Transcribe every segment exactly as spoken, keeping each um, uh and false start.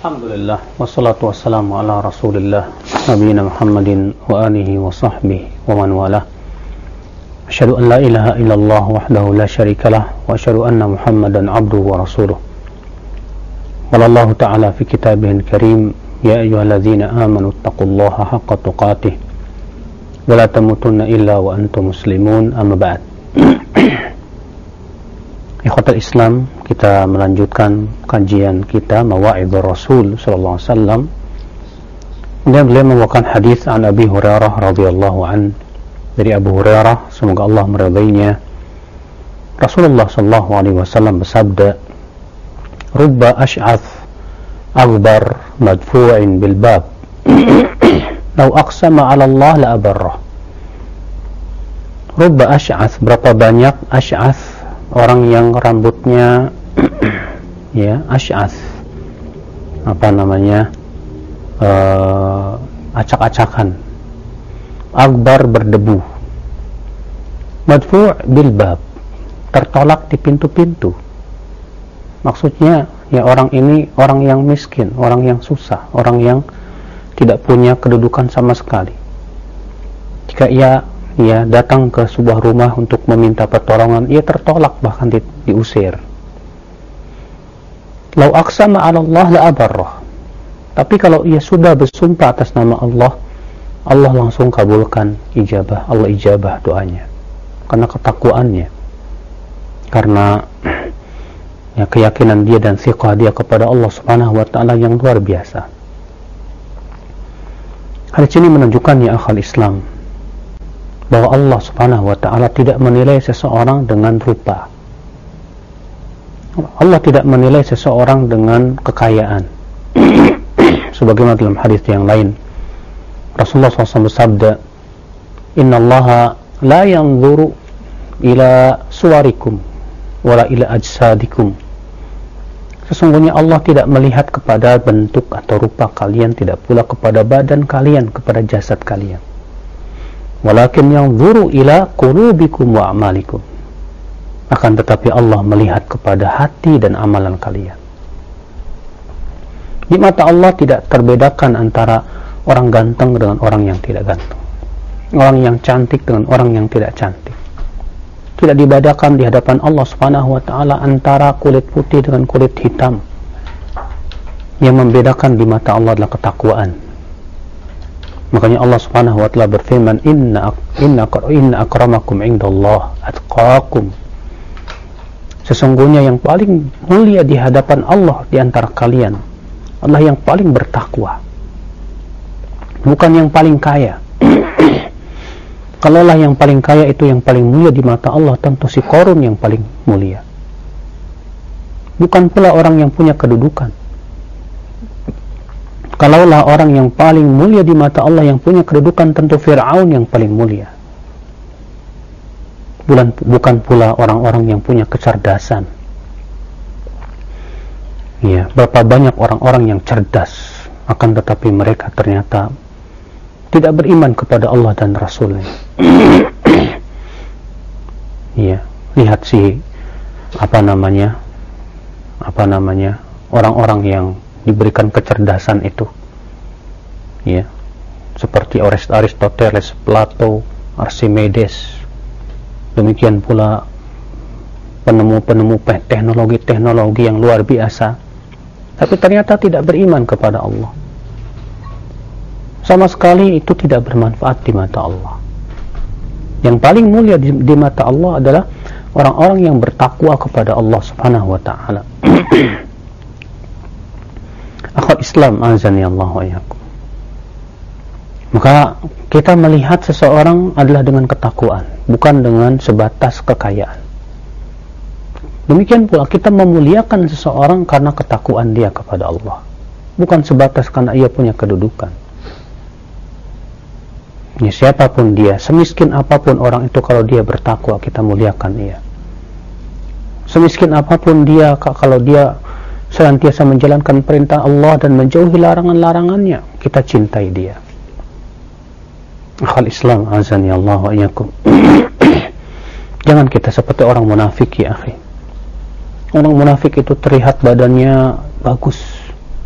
Alhamdulillah, wassalatu wassalamu ala rasulillah nabiyina Muhammadin wa alihi wa sahbihi wa man walah. Asyhadu an la ilaha illallah wahdahu la syarikalah wa asyhadu anna Muhammadan abduhu wa rasuluh. Wallahu ta'ala fi kitabihil karim, ya ayyuhalladzina amanu taqullaha haqqa tuqatih wa la tamutunna illa wa antum muslimun, amma ba'd. Ikhwatul Islam, kita melanjutkan kajian kita Mawa'idhur Rasul sallallahu alaihi wasallam. Kemudian beliau membawakan hadis an Abi Hurairah radhiyallahu an, dari Abu Hurairah, semoga Allah meridainya. Rasulullah sallallahu alaihi wasallam bersabda, "Rubba ash'ath aghbar madfu'in bil bab, law aqsama 'ala Allah la abarrah." Rubba ash'ath, berapa banyak ash'ath, orang yang rambutnya ya ash'ath, apa namanya, uh, acak-acakan, akbar, berdebu, madfu' bil bab, tertolak di pintu-pintu. Maksudnya ya orang ini orang yang miskin, orang yang susah, orang yang tidak punya kedudukan sama sekali. Jika ia ia datang ke sebuah rumah untuk meminta pertolongan, ia tertolak, bahkan di, diusir. Lau aqsama 'ala Allah la abarrah. Tapi kalau ia sudah bersumpah atas nama Allah, Allah langsung kabulkan ijabah, Allah ijabah doanya. Karena ketakwaannya, karena ya keyakinan dia dan thiqah dia kepada Allah Subhanahu wa taala yang luar biasa. Hadis ini menunjukkan, ya akhal Islam, bahwa Allah Subhanahu wa taala tidak menilai seseorang dengan rupa. Allah tidak menilai seseorang dengan kekayaan. Sebagaimana dalam hadis yang lain, Rasulullah shallallahu alaihi wasallam bersabda, "Innallaha la yanzuru ila suwarikum wala ila ajsadikum." Sesungguhnya Allah tidak melihat kepada bentuk atau rupa kalian, tidak pula kepada badan kalian, kepada jasad kalian. Walakin yanzuru ila qulubikum wa a'malikum. Akan tetapi Allah melihat kepada hati dan amalan kalian. Di mata Allah tidak terbedakan antara orang ganteng dengan orang yang tidak ganteng, orang yang cantik dengan orang yang tidak cantik. Tidak dibedakan di hadapan Allah Subhanahu wa taala antara kulit putih dengan kulit hitam. Yang membedakan di mata Allah adalah ketakwaan. Makanya Allah Subhanahu wa taala berfirman, inna inna inna akramakum indallah atqakum. Sesungguhnya yang paling mulia di hadapan Allah di antara kalian adalah yang paling bertakwa, bukan yang paling kaya. Kalaulah yang paling kaya itu yang paling mulia di mata Allah, tentu si Qarun yang paling mulia, bukan pula orang yang punya kedudukan. Kalaulah orang yang paling mulia di mata Allah yang punya kedudukan, tentu Fir'aun yang paling mulia, bukan, bukan pula orang-orang yang punya kecerdasan. Ya, berapa banyak orang-orang yang cerdas, akan tetapi mereka ternyata tidak beriman kepada Allah dan Rasulnya. Ya, lihat si apa namanya, apa namanya orang-orang yang diberikan kecerdasan itu, ya, seperti Aristoteles, Plato, Archimedes, demikian pula penemu-penemu teknologi-teknologi yang luar biasa, tapi ternyata tidak beriman kepada Allah. Sama sekali itu tidak bermanfaat di mata Allah. Yang paling mulia di, di mata Allah adalah orang-orang yang bertakwa kepada Allah Subhanahu wa taala. Akhwat Islam, azani Allah wa iyyakum. Maka kita melihat seseorang adalah dengan ketakwaan, bukan dengan sebatas kekayaan. Demikian pula kita memuliakan seseorang karena ketakwaan dia kepada Allah, bukan sebatas karena ia punya kedudukan. Ya, siapapun dia, semiskin apapun orang itu, kalau dia bertakwa, kita muliakan dia. Semiskin apapun dia, kalau dia senantiasa menjalankan perintah Allah dan menjauhi larangan-larangannya, kita cintai dia. Akhal Islam, azani Allah wa iyyakum. Jangan kita seperti orang munafik, ya akhi. Orang munafik itu terlihat badannya bagus,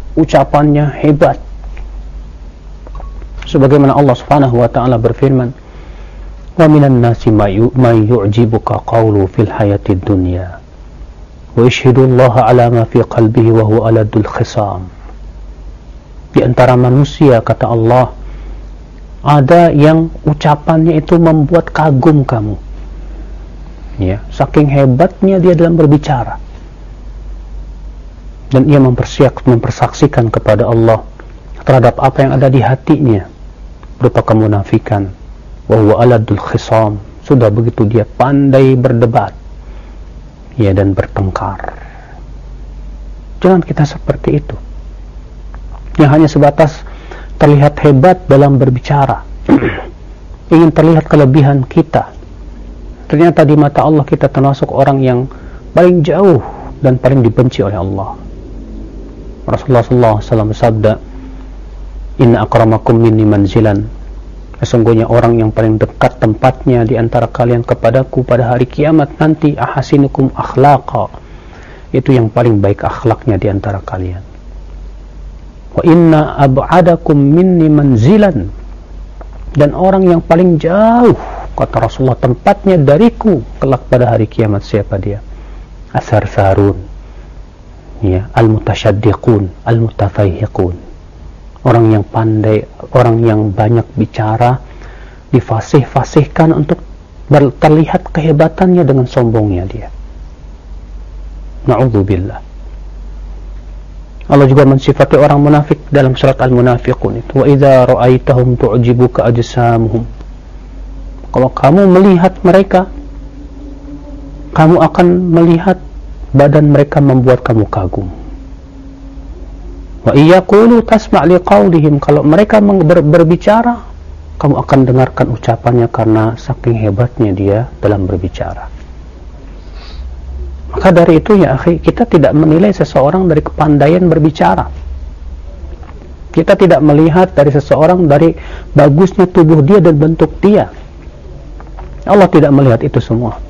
ucapannya hebat. Sebagaimana Allah Subhanahu wa taala berfirman, "Wa minan nasi may yu'jibuka qawlu fil hayatid dunya wa yashhadu Allah 'ala ma fi qalbihi wa huwa aladul khisam." Di antara manusia, kata Allah, ada yang ucapannya itu membuat kagum kamu, ya, saking hebatnya dia dalam berbicara, dan ia mempersaksikan kepada Allah terhadap apa yang ada di hatinya berupa kemunafikan. Wa huwa aladul khisam, sudah begitu dia pandai berdebat, ya, dan bertengkar. Jangan kita seperti itu, yang hanya sebatas terlihat hebat dalam berbicara, ingin terlihat kelebihan kita. Ternyata di mata Allah kita termasuk orang yang paling jauh dan paling dibenci oleh Allah. Rasulullah sallallahu alaihi wasallam bersabda, "Inna akramakum minni manzilan." Sesungguhnya orang yang paling dekat tempatnya di antara kalian kepadaku pada hari kiamat nanti, ahasinukum akhlaqa, itu yang paling baik akhlaknya di antara kalian. Wa inna ab'adakum minni manzilan, dan orang yang paling jauh, kata Rasulullah, tempatnya dariku kelak pada hari kiamat, siapa dia? Asar-sarun, ya, al-mutasyaddiqun, al-mutafayhiqun, orang yang pandai, orang yang banyak bicara, difasih-fasihkan untuk terlihat kehebatannya dengan sombongnya dia. Na'udzubillah. Allah juga mensifati orang munafik dalam surat Al-Munafiqun itu, wa idza ra'aitahum tu'jibuka ajsamuhum. Kalau kamu melihat mereka, kamu akan melihat badan mereka membuat kamu kagum. Wa iyaqulu tasma' liqaulihim, kalau mereka ber berbicara, kamu akan dengarkan ucapannya karena saking hebatnya dia dalam berbicara. Maka dari itu, ya akhi, kita tidak menilai seseorang dari kepandaian berbicara. Kita tidak melihat dari seseorang dari bagusnya tubuh dia dan bentuk dia. Allah tidak melihat itu semua.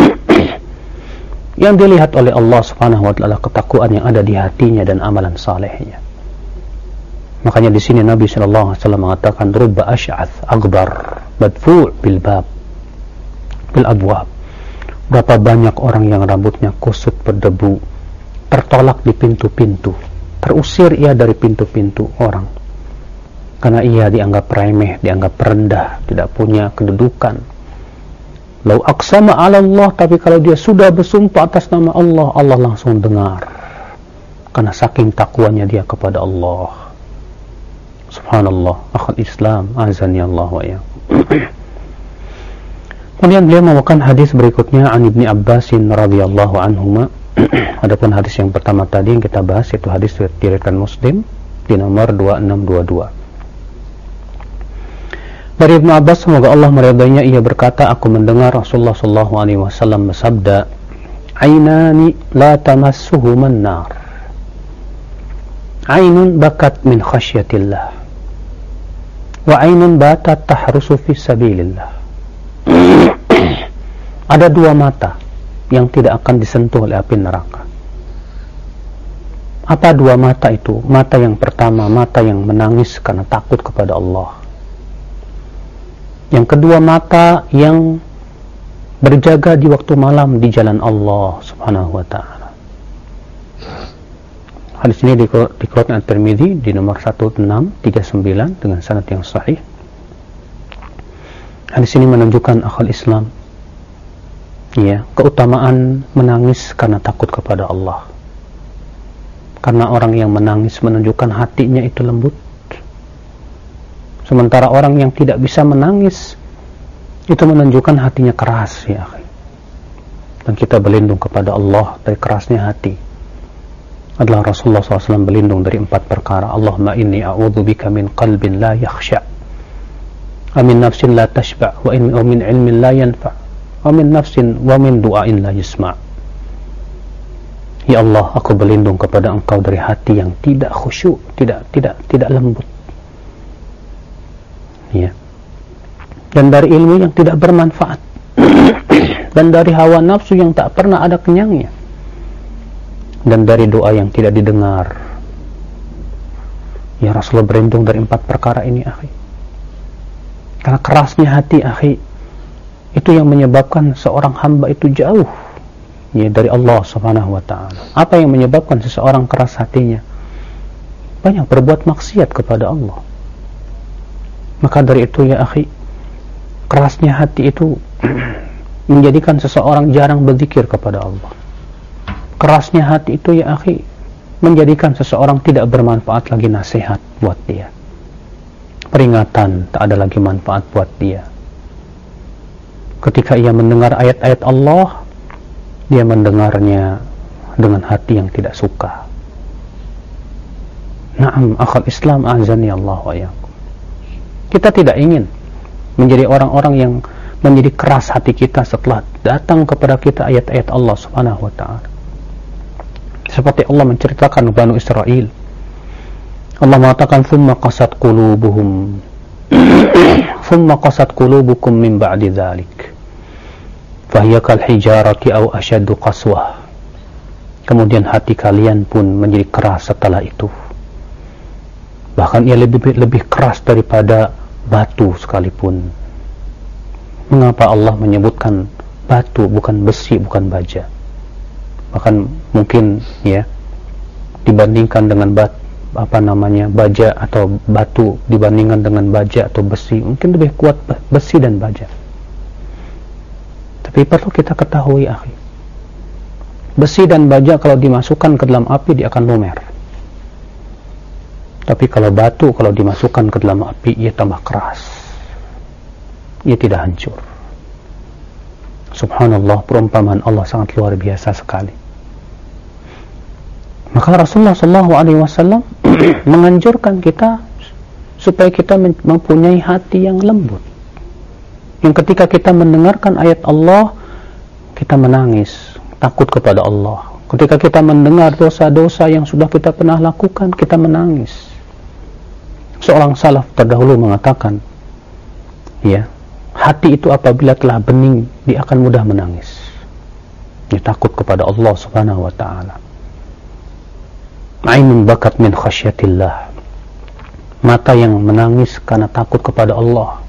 Yang dilihat oleh Allah Subhanahu wa taala ketakwaan yang ada di hatinya dan amalan salehnya. Makanya di sini Nabi sallallahu alaihi wasallam mengatakan, "Rubba asy'ath aghbar madfu' bil bab bil abwab." Berapa banyak orang yang rambutnya kusut berdebu, tertolak di pintu-pintu, terusir ia dari pintu-pintu orang, karena ia dianggap remeh, dianggap rendah, tidak punya kedudukan. Lau aqsama 'ala Allah, tapi kalau dia sudah bersumpah atas nama Allah, Allah langsung dengar, karena saking takwanya dia kepada Allah. Subhanallah, akhul Islam, azani Allah wa ya. Kemudian beliau membawakan hadis berikutnya an Ibni Abbasin radhiyallahu anhuma. Adapun hadis yang pertama tadi yang kita bahas itu hadis diriwayatkan Muslim di nomor dua enam dua dua. Dari Ibnu Abbas, semoga Allah meridainya, ia berkata, aku mendengar Rasulullah sallallahu alaihi wasallam bersabda, "Ainani la tamassuhuman nar. Ainun bakat min khasyatillah, wa ainun batat tahrusu fi sabilillah." Ada dua mata yang tidak akan disentuh oleh api neraka. Apa dua mata itu? Mata yang pertama, mata yang menangis karena takut kepada Allah. Yang kedua, mata yang berjaga di waktu malam di jalan Allah Subhanahu wa ta'ala. Hadis ini dikeluarkan At-Tirmidzi di nomor satu enam tiga sembilan dengan sanad yang sahih. Hadis ini menunjukkan akhul Islam, ya, keutamaan menangis karena takut kepada Allah. Karena orang yang menangis menunjukkan hatinya itu lembut. Sementara orang yang tidak bisa menangis itu menunjukkan hatinya keras, ya. Dan kita berlindung kepada Allah dari kerasnya hati. Adalah Rasulullah shallallahu alaihi wasallam berlindung dari empat perkara. Allahumma inni a'udzubika min qalbin la yakhsha, wa min nafsin la tashba, wa min ilmin la yanfa, wa min nafsin wa min du'ain la yusma. Ya Allah, aku berlindung kepada Engkau dari hati yang tidak khusyuk, tidak tidak tidak lembut, ya, dan dari ilmu yang tidak bermanfaat, dan dari hawa nafsu yang tak pernah ada kenyangnya, dan dari doa yang tidak didengar, Ya, Rasulullah berlindung dari empat perkara ini, akhi. Karena kerasnya hati, akhi, itu yang menyebabkan seorang hamba itu jauh ya dari Allah Subhanahu wa taala. Apa yang menyebabkan seseorang keras hatinya? Banyak berbuat maksiat kepada Allah. Maka dari itu ya akhi, kerasnya hati itu menjadikan seseorang jarang berzikir kepada Allah. Kerasnya hati itu ya akhi menjadikan seseorang tidak bermanfaat lagi nasihat buat dia. Peringatan tak ada lagi manfaat buat dia. Ketika ia mendengar ayat-ayat Allah, dia mendengarnya dengan hati yang tidak suka. Naam, akhal Islam azani Allah wa iyyakum. Kita tidak ingin menjadi orang-orang yang menjadi keras hati kita setelah datang kepada kita ayat-ayat Allah Subhanahu wa taala. Seperti Allah menceritakan Banu Israel. Allah mengatakan thumma qasat qulubuhum thumma qasat qulubukum min ba'di dzalik fahiya kal hijarati aw ashaddu qaswah. Kemudian hati kalian pun menjadi keras setelah itu. Bahkan ia lebih lebih keras daripada batu sekalipun. Mengapa Allah menyebutkan batu bukan besi, bukan baja? Bahkan mungkin ya dibandingkan dengan batu, apa namanya, baja atau batu dibandingkan dengan baja atau besi, mungkin lebih kuat besi dan baja. Tapi perlu kita ketahui akhi, besi dan baja kalau dimasukkan ke dalam api dia akan lumer. Tapi kalau batu kalau dimasukkan ke dalam api ia tambah keras, ia tidak hancur. Subhanallah, perumpamaan Allah sangat luar biasa sekali. Maka Rasulullah shallallahu alaihi wasallam menganjurkan kita supaya kita mempunyai hati yang lembut, yang ketika kita mendengarkan ayat Allah kita menangis takut kepada Allah. Ketika kita mendengar dosa-dosa yang sudah kita pernah lakukan, kita menangis. Seorang salaf terdahulu mengatakan, ya, hati itu apabila telah bening dia akan mudah menangis. Dia takut kepada Allah Subhanahu wa taala. Ainun bakat min khasyatillah, mata yang menangis karena takut kepada Allah.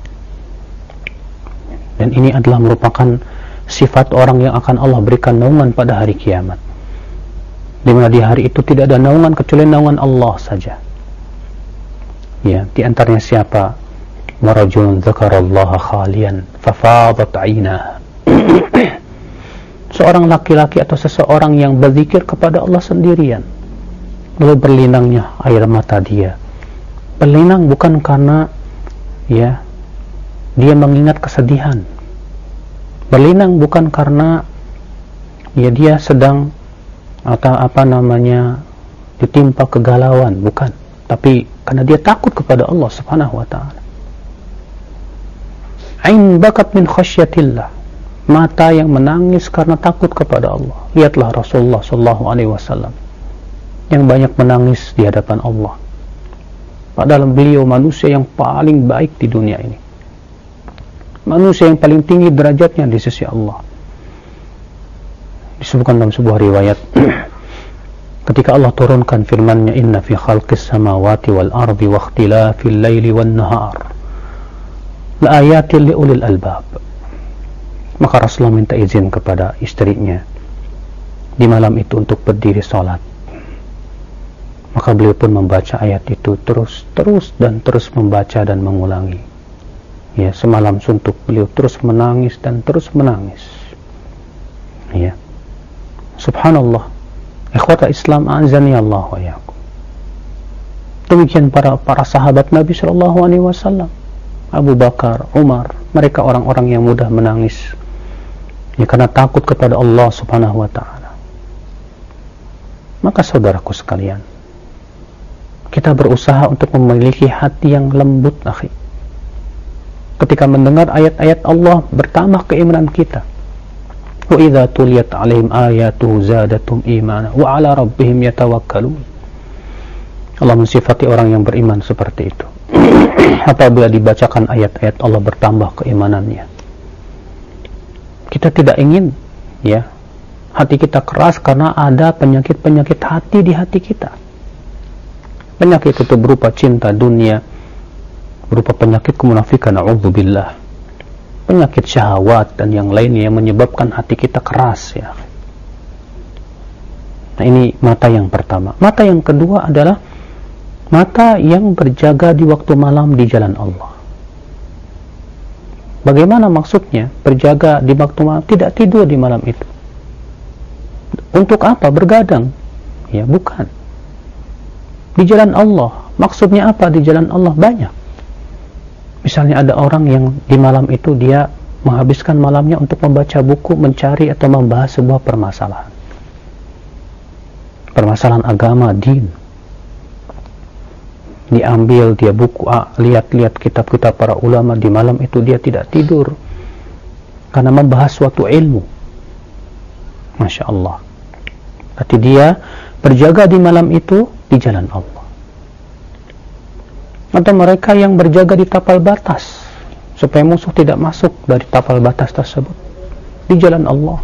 Dan ini adalah merupakan sifat orang yang akan Allah berikan naungan pada hari kiamat, di mana di hari itu tidak ada naungan kecuali naungan Allah saja. Ya, di antaranya siapa? Warajulun dzakarallaha khalian fafadat 'ainah. Seorang laki-laki atau seseorang yang berzikir kepada Allah sendirian, lalu berlinangnya air mata dia. Berlinang bukan karena ya dia mengingat kesedihan. Berlinang bukan karena ya dia sedang atau apa namanya ditimpa kegalauan, bukan, tapi karena dia takut kepada Allah Subhanahu wa taala. Ain bakat min khasyatillah, mata yang menangis karena takut kepada Allah. Lihatlah Rasulullah sallallahu alaihi wasallam yang banyak menangis di hadapan Allah, padahal beliau manusia yang paling baik di dunia ini, manusia yang paling tinggi derajatnya di sisi Allah. Disebutkan dalam sebuah riwayat ketika Allah turunkan firman-Nya, inna fi khalqis samawati wal ardi wa ikhtilafil laili wan nahar la ayatin li ulil albab, maka Rasulullah minta izin kepada istrinya di malam itu untuk berdiri salat. Maka beliau pun membaca ayat itu terus terus dan terus membaca dan mengulangi. Ya, semalam suntuk beliau terus menangis dan terus menangis. Ya, subhanallah. Ikhwata Islam azani Allah wa iyyakum. Demikian para para sahabat Nabi sallallahu alaihi wasallam, Abu Bakar, Umar, mereka orang-orang yang mudah menangis ya karena takut kepada Allah Subhanahu wa taala. Maka saudaraku sekalian, kita berusaha untuk memiliki hati yang lembut, akhi. Ketika mendengar ayat-ayat Allah, bertambah keimanan kita. Wa idza tuliyat 'alaihim ayatuhu zadatum imana wa 'ala rabbihim yatawakkalun. Allah mensifati orang yang beriman seperti itu. Apabila dibacakan ayat-ayat Allah, bertambah keimanannya. Kita tidak ingin ya hati kita keras karena ada penyakit-penyakit hati di hati kita. Penyakit itu berupa cinta dunia, berupa penyakit kemunafikan, na'udzubillah, penyakit syahwat dan yang lainnya yang menyebabkan hati kita keras, ya. Nah, ini mata yang pertama. Mata yang kedua adalah mata yang berjaga di waktu malam di jalan Allah. Bagaimana maksudnya berjaga di waktu malam? Tidak tidur di malam itu. Untuk apa? Bergadang? Ya, bukan. Di jalan Allah. Maksudnya apa di jalan Allah? Banyak. Misalnya ada orang yang di malam itu dia menghabiskan malamnya untuk membaca buku, mencari atau membahas sebuah permasalahan. Permasalahan agama, din. Diambil dia buku, ah, lihat-lihat kitab-kitab para ulama, di malam itu dia tidak tidur karena membahas suatu ilmu. Masya Allah. Berarti dia berjaga di malam itu di jalan Allah. Atau mereka yang berjaga di tapal batas supaya musuh tidak masuk dari tapal batas tersebut di jalan Allah.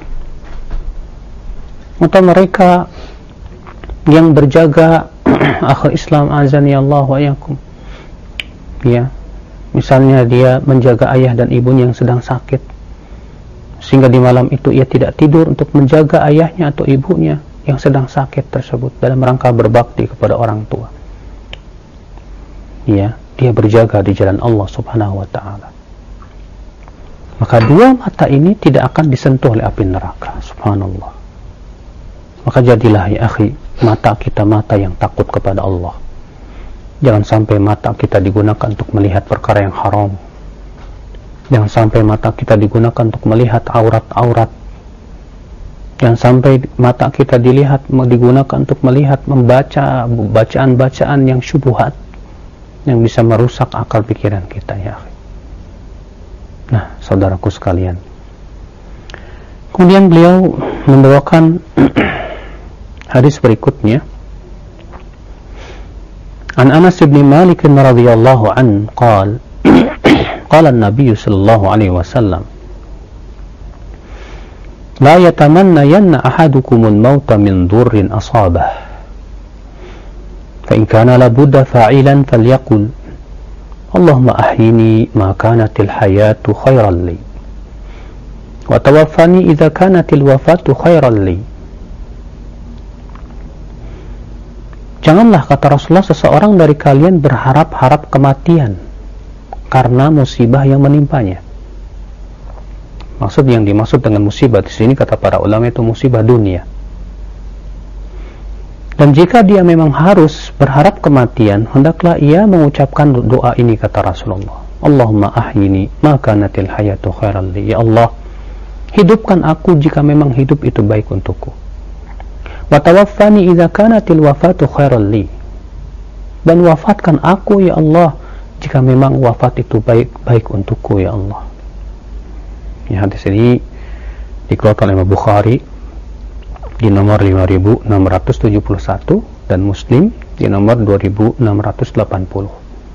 Atau mereka yang berjaga akhir Islam, azani Allah wa iyyakum, ya, misalnya dia menjaga ayah dan ibunya yang sedang sakit, sehingga di malam itu ia tidak tidur untuk menjaga ayahnya atau ibunya yang sedang sakit tersebut dalam rangka berbakti kepada orang tua. Ya, dia berjaga di jalan Allah Subhanahu wa ta'ala. Maka dua mata ini tidak akan disentuh oleh api neraka. Subhanallah. Maka jadilah, ya akhi, mata kita mata yang takut kepada Allah. Jangan sampai mata kita digunakan untuk melihat perkara yang haram. Jangan sampai mata kita digunakan untuk melihat aurat-aurat. Jangan sampai mata kita dilihat digunakan untuk melihat, membaca bacaan-bacaan yang syubhat, yang bisa merusak akal pikiran kita, ya akhi. Nah, saudaraku sekalian, kemudian beliau membawakan hadis berikutnya. An Anas bin Malik radhiyallahu an qala qala an-nabiy sallallahu alaihi wasallam la yatamannayanna ahadukum al-mauta min dhurrin asabah fa in kana la budda fa'ilan falyaqul Allahumma ahyini ma kanatil hayatu khairan li wa tawaffani idza kanatil wafatu khairan li. Janganlah, kata Rasulullah, seseorang dari kalian berharap-harap kematian karena musibah yang menimpanya. Maksud yang dimaksud dengan musibah di sini, kata para ulama, itu musibah dunia. Dan jika dia memang harus berharap kematian, hendaklah ia mengucapkan doa ini, kata Rasulullah. Allahumma ahyini ma kanatil hayatu khairan li. Ya Allah, hidupkan aku jika memang hidup itu baik untukku. Wa tawaffani idza kanatil wafatu khairan li. Dan wafatkan aku, ya Allah, jika memang wafat itu baik baik untukku, ya Allah. Ya, hadis ini dikeluarkan oleh Bukhari di nomor lima ribu enam ratus tujuh puluh satu dan Muslim di nomor dua ribu enam ratus delapan puluh.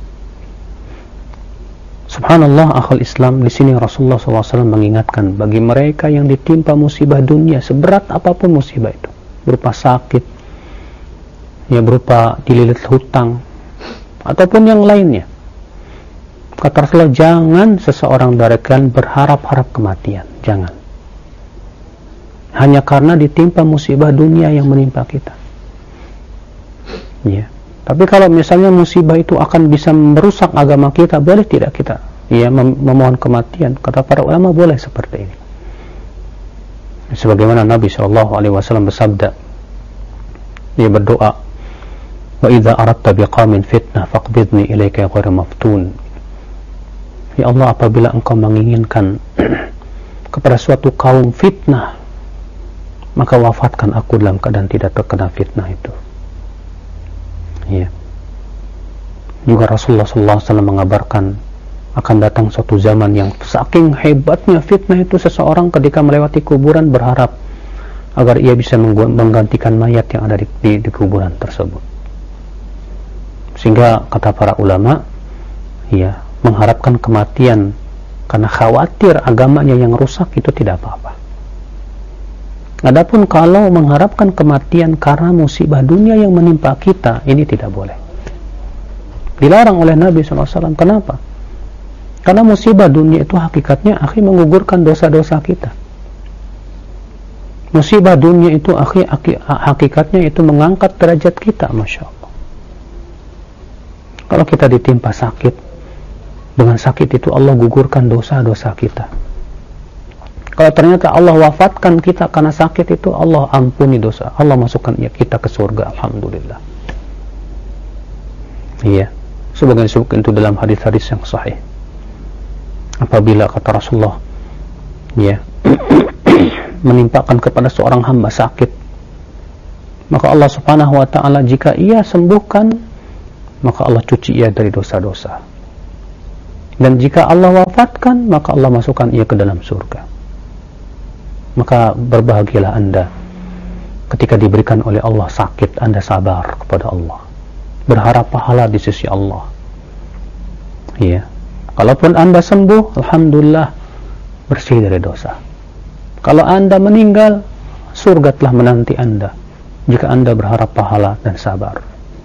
Subhanallah, akhul Islam, di sini Rasulullah shallallahu alaihi wasallam mengingatkan bagi mereka yang ditimpa musibah dunia, seberat apapun musibah itu, berupa sakit, ya, berupa dililit hutang, ataupun yang lainnya. Kata Rasulullah, jangan seseorang dari kalian berharap-harap kematian. Jangan. Hanya karena ditimpa musibah dunia yang menimpa kita. Ya. Tapi kalau misalnya musibah itu akan bisa merusak agama kita, boleh tidak kita ya mem memohon kematian? Kata para ulama, boleh seperti ini. Sebagaimana Nabi shallallahu alaihi wasallam bersabda, dia berdoa, wa idza aradta biqaumin fitnah faqbidni ilaika ghairu maftun. Ya Allah, apabila engkau menginginkan kepada suatu kaum fitnah, maka wafatkan aku dalam keadaan tidak terkena fitnah itu. Ya. Juga Rasulullah shallallahu alaihi wasallam mengabarkan akan datang suatu zaman yang saking hebatnya fitnah itu, seseorang ketika melewati kuburan berharap agar ia bisa menggantikan mayat yang ada di, di, di kuburan tersebut. Sehingga kata para ulama, ya, mengharapkan kematian karena khawatir agamanya yang rusak itu tidak apa-apa. Adapun kalau mengharapkan kematian karena musibah dunia yang menimpa kita, ini tidak boleh. Dilarang oleh Nabi shallallahu alaihi wasallam. Kenapa? Karena musibah dunia itu hakikatnya akhi menggugurkan dosa-dosa kita. Musibah dunia itu akhi, akhi hakikatnya itu mengangkat derajat kita, Masya Allah. Kalau kita ditimpa sakit, dengan sakit itu Allah gugurkan dosa-dosa kita. Kalau ternyata Allah wafatkan kita karena sakit itu, Allah ampuni dosa, Allah masukkan kita ke surga, alhamdulillah. Iya, sebagian disebutkan itu dalam hadis-hadis yang sahih. Apabila kata Rasulullah, ya, menimpakan kepada seorang hamba sakit, maka Allah subhanahu wa ta'ala jika ia sembuhkan, maka Allah cuci ia dari dosa-dosa, dan jika Allah wafatkan, maka Allah masukkan ia ke dalam surga. Maka berbahagialah anda ketika diberikan oleh Allah sakit, anda sabar kepada Allah, berharap pahala di sisi Allah. Iya, kalaupun anda sembuh, alhamdulillah, bersih dari dosa. Kalau anda meninggal, surga telah menanti anda jika anda berharap pahala dan sabar.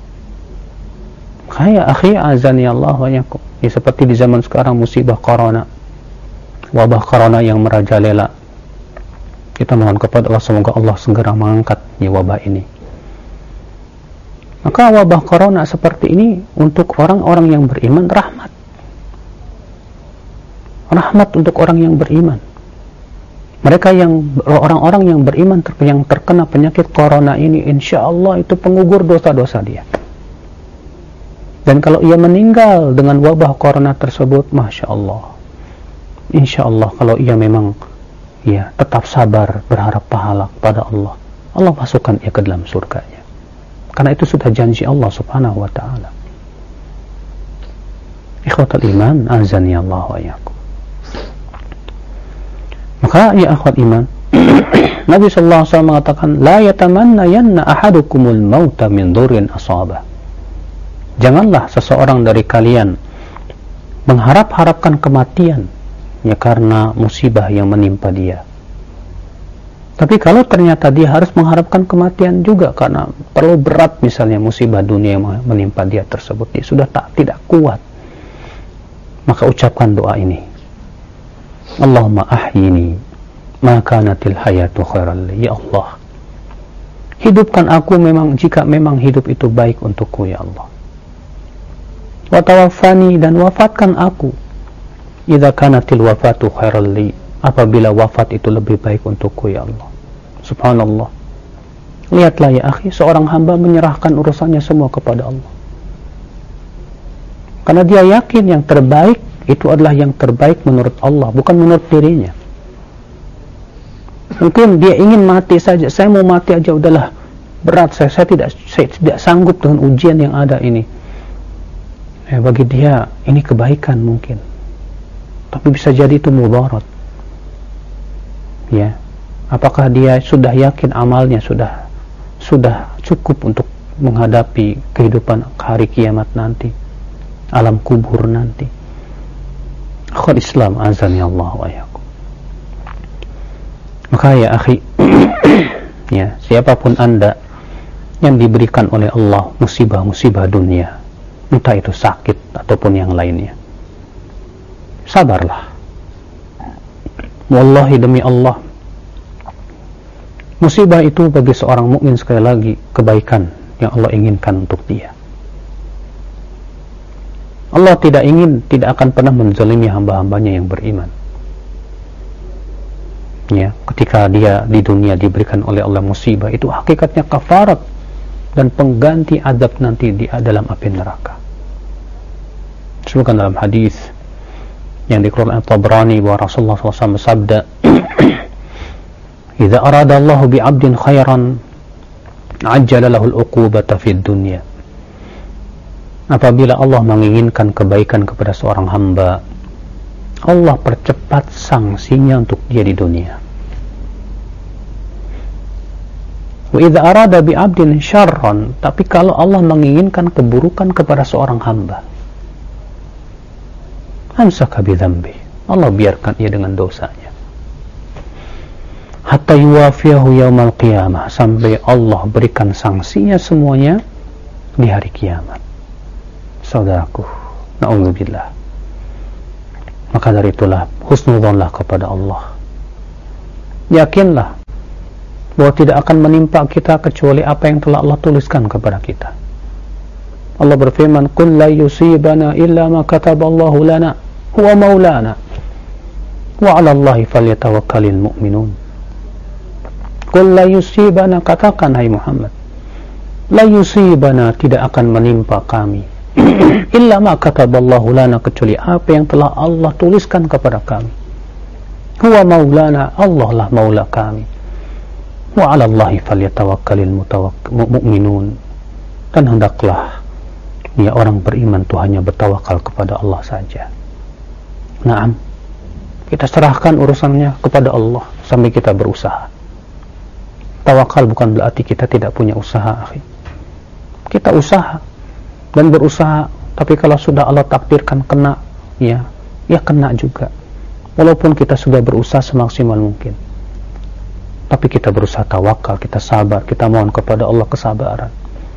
Kaya akhi azani Allah wa yakum. Ya, seperti di zaman sekarang musibah corona, wabah corona yang merajalela. Kita mohon kepada Allah semoga Allah segera mengangkat ya, wabah ini. Maka wabah corona seperti ini untuk orang-orang yang beriman rahmat. Rahmat untuk orang yang beriman. Mereka yang orang-orang yang beriman ter, yang terkena penyakit corona ini, insya Allah itu pengugur dosa-dosa dia. Dan kalau ia meninggal dengan wabah corona tersebut, masya Allah, insya Allah kalau ia memang ya tetap sabar, berharap pahala kepada Allah, Allah masukkan ia ke dalam surganya. Karena itu sudah janji Allah subhanahu wa ta'ala. Ikhwatul iman, azani Allah wa yakum. Maka ya akhwat iman, Nabi sallallahu alaihi wasallam mengatakan, la yatamanna yanna ahadukumul mauta min dhurrin asabah. Janganlah seseorang dari kalian mengharap-harapkan kematian ya karena musibah yang menimpa dia. Tapi kalau ternyata dia harus mengharapkan kematian juga karena terlalu berat misalnya musibah dunia yang menimpa dia tersebut, dia sudah tak tidak kuat, maka ucapkan doa ini, Allahumma ahyini ma kanatil hayatu khairan li. Ya Allah, hidupkan aku memang jika memang hidup itu baik untukku ya Allah. Wa tawaffani, dan wafatkan aku idza kanatil wafatu khairan li, apabila wafat itu lebih baik untukku ya Allah. Subhanallah. Lihatlah ya akhi, seorang hamba menyerahkan urusannya semua kepada Allah. Karena dia yakin yang terbaik itu adalah yang terbaik menurut Allah, bukan menurut dirinya. Mungkin dia ingin mati saja, saya mau mati aja udahlah, berat saya, saya tidak saya tidak sanggup dengan ujian yang ada ini. Eh, bagi dia ini kebaikan mungkin, tapi bisa jadi itu mudarat. Ya, apakah dia sudah yakin amalnya sudah sudah cukup untuk menghadapi kehidupan hari kiamat nanti, alam kubur nanti? Akhwat Islam azani Allah wa yakum. Maka ya akhi, ya siapapun anda yang diberikan oleh Allah musibah-musibah dunia, entah itu sakit ataupun yang lainnya, sabarlah. Wallahi demi Allah, musibah itu bagi seorang mukmin sekali lagi kebaikan yang Allah inginkan untuk dia. Allah tidak ingin, tidak akan pernah menzalimi hamba-hambanya yang beriman. Ya, ketika dia di dunia diberikan oleh Allah musibah, itu hakikatnya kafarat dan pengganti azab nanti di dalam api neraka. Disebutkan dalam hadis yang dikeluarkan oleh Tabrani bahwa Rasulullah shallallahu alaihi wasallam bersabda, "Idza arada Allahu bi 'abdin khairan, 'ajjala lahu al-'uqubata fid dunya." Apabila Allah menginginkan kebaikan kepada seorang hamba, Allah percepat sanksinya untuk dia di dunia. Wa idza arada bi 'abdin syarran, tapi kalau Allah menginginkan keburukan kepada seorang hamba, amsaka bi dzambi, Allah biarkan ia dengan dosanya. Hatta yuwafiyahu yaumal qiyamah, sampai Allah berikan sanksinya semuanya di hari kiamat. saudaraku, na'udzubillah. Maka dari itulah husnudzonlah kepada Allah. Yakinlah bahwa tidak akan menimpa kita kecuali apa yang telah Allah tuliskan kepada kita. Allah berfirman, "Qul la yusibana illa ma kataballahu lana huwa maulana wa 'ala Allahi falyatawakkalul mu'minun." Qul la yusibana, katakan hai Muhammad, la yusibana, tidak akan menimpa kami illa ma kataballahu lana, kecuali apa yang telah Allah tuliskan kepada kami. Huwa maulana, Allah lah maula kami. Wa 'ala Allahi falyatawakkalul mu'minun, dan hendaklah ya orang beriman itu hanya bertawakal kepada Allah saja. Naam, kita serahkan urusannya kepada Allah sambil kita berusaha. Tawakal bukan berarti kita tidak punya usaha, akhi. Kita usaha dan berusaha, tapi kalau sudah Allah takdirkan kena, ya, ya kena juga. Walaupun kita sudah berusaha semaksimal mungkin, tapi kita berusaha tawakal, kita sabar, kita mohon kepada Allah kesabaran.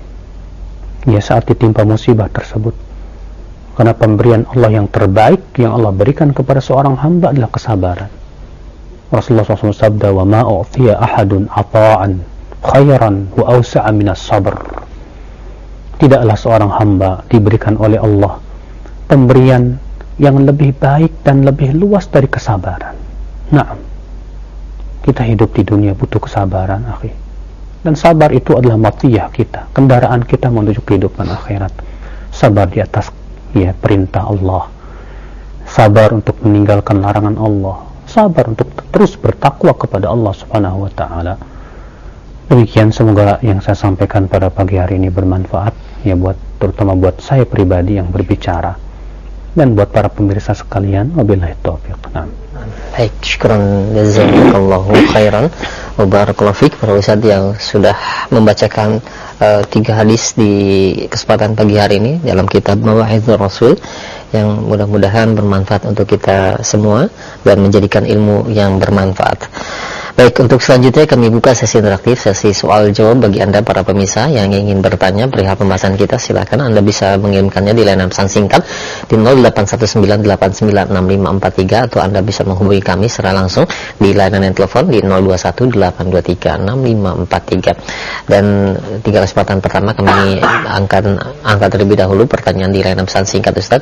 Ya, saat ditimpa musibah tersebut, karena pemberian Allah yang terbaik yang Allah berikan kepada seorang hamba adalah kesabaran. Rasulullah shallallahu alaihi wasallam sabda, "Wa ma u'tiya ahadun ata'an khairan wa awsa'a minas sabr." Tidaklah seorang hamba diberikan oleh Allah pemberian yang lebih baik dan lebih luas dari kesabaran. Nah, kita hidup di dunia butuh kesabaran, akhi. Dan sabar itu adalah matiyah kita, kendaraan kita menuju kehidupan akhirat. Sabar di atas ya perintah Allah, sabar untuk meninggalkan larangan Allah, sabar untuk terus bertakwa kepada Allah Subhanahu wa taala. Demikian, semoga yang saya sampaikan pada pagi hari ini bermanfaat ya, buat terutama buat saya pribadi yang berbicara dan buat para pemirsa sekalian. Wabillahi taufiq. Nah. Baik, syukran jazakallahu khairan wa barakallahu fiik para ustaz yang sudah membacakan uh, tiga hadis di kesempatan pagi hari ini dalam kitab Mawa'idhur Rasul, yang mudah-mudahan bermanfaat untuk kita semua dan menjadikan ilmu yang bermanfaat. Baik, untuk selanjutnya kami buka sesi interaktif, sesi soal jawab bagi Anda para pemirsa yang ingin bertanya perihal pembahasan kita. Silakan Anda bisa mengirimkannya di layanan pesan singkat di nol delapan satu sembilan delapan sembilan enam lima empat tiga, atau Anda bisa menghubungi kami secara langsung di layanan telepon di nol dua satu delapan dua tiga enam lima empat tiga. Dan tiga kesempatan pertama kami angkat angkat terlebih dahulu pertanyaan di layanan pesan singkat, Ustaz.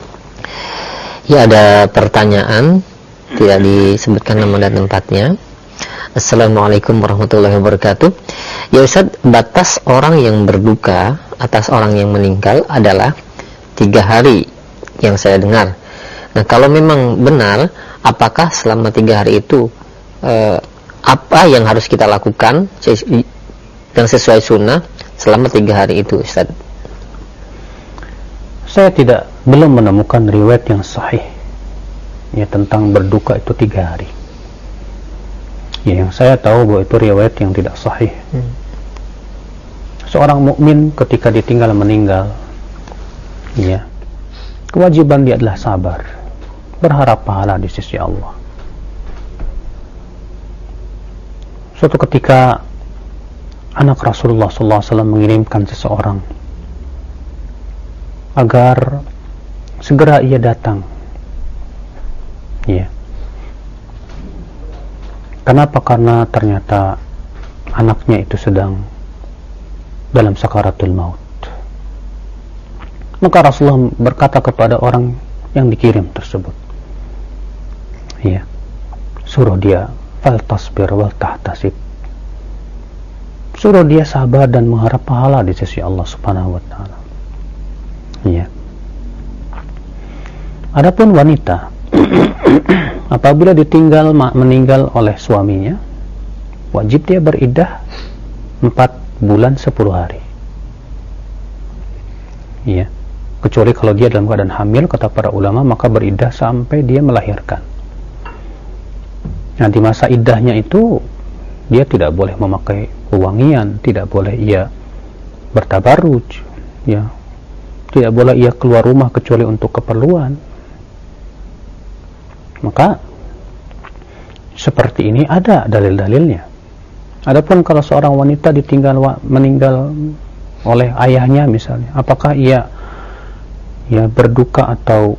Ya, ada pertanyaan, tidak disebutkan nama dan tempatnya. Assalamualaikum warahmatullahi wabarakatuh. Ya Ustaz, batas orang yang berduka atas orang yang meninggal adalah tiga hari yang saya dengar. Nah, kalau memang benar, apakah selama tiga hari itu eh, apa yang harus kita lakukan yang sesuai sunnah selama tiga hari itu, Ustaz? Saya tidak belum menemukan riwayat yang sahih ya tentang berduka itu tiga hari. Ya, yang saya tahu bahwa itu riwayat yang tidak sahih. Hmm. Seorang mukmin ketika ditinggal meninggal, ya, kewajiban dia adalah sabar, berharap pahala di sisi Allah. Suatu ketika anak Rasulullah sallallahu alaihi wasallam mengirimkan seseorang agar segera ia datang. Ya. Kenapa? Karena ternyata anaknya itu sedang dalam sakaratul maut. Maka Rasulullah berkata kepada orang yang dikirim tersebut, ya, suruh dia fal tasbir wal tahtasib, suruh dia sabar dan mengharap pahala di sisi Allah Subhanahu wa taala. Ya. Adapun wanita apabila ditinggal meninggal oleh suaminya, wajib dia beriddah empat bulan sepuluh hari. Iya. Kecuali kalau dia dalam keadaan hamil, kata para ulama, maka beriddah sampai dia melahirkan. Nah, di masa iddahnya itu dia tidak boleh memakai wewangian, tidak boleh ia bertabarruj, ya. Tidak boleh ia keluar rumah kecuali untuk keperluan. Maka seperti ini ada dalil-dalilnya. Adapun kalau seorang wanita ditinggal meninggal oleh ayahnya misalnya, apakah ia ya berduka atau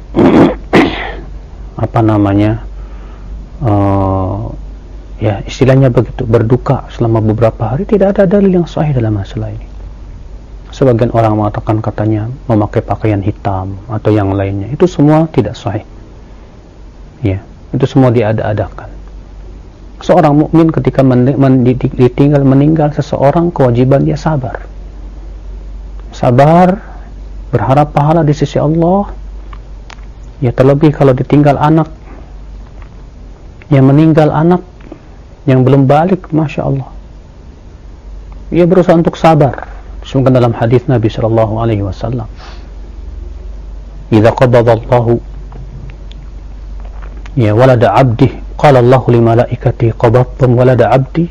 apa namanya uh, ya istilahnya begitu, berduka selama beberapa hari, tidak ada dalil yang sahih dalam masalah ini. Sebagian orang mengatakan katanya memakai pakaian hitam atau yang lainnya, itu semua tidak sahih. Ya, itu semua diada-adakan. Seorang mukmin ketika men- men- ditinggal meninggal seseorang, kewajiban dia sabar. Sabar, berharap pahala di sisi Allah. Ya, terlebih kalau ditinggal anak, yang meninggal anak yang belum balik, masya Allah, ia berusaha untuk sabar. Disebutkan dalam hadis Nabi sallallahu alaihi wasallam, "Idza qabada Allahu ya walada 'abdi, qala Allahu li malaikati qabadtum walada 'abdi?"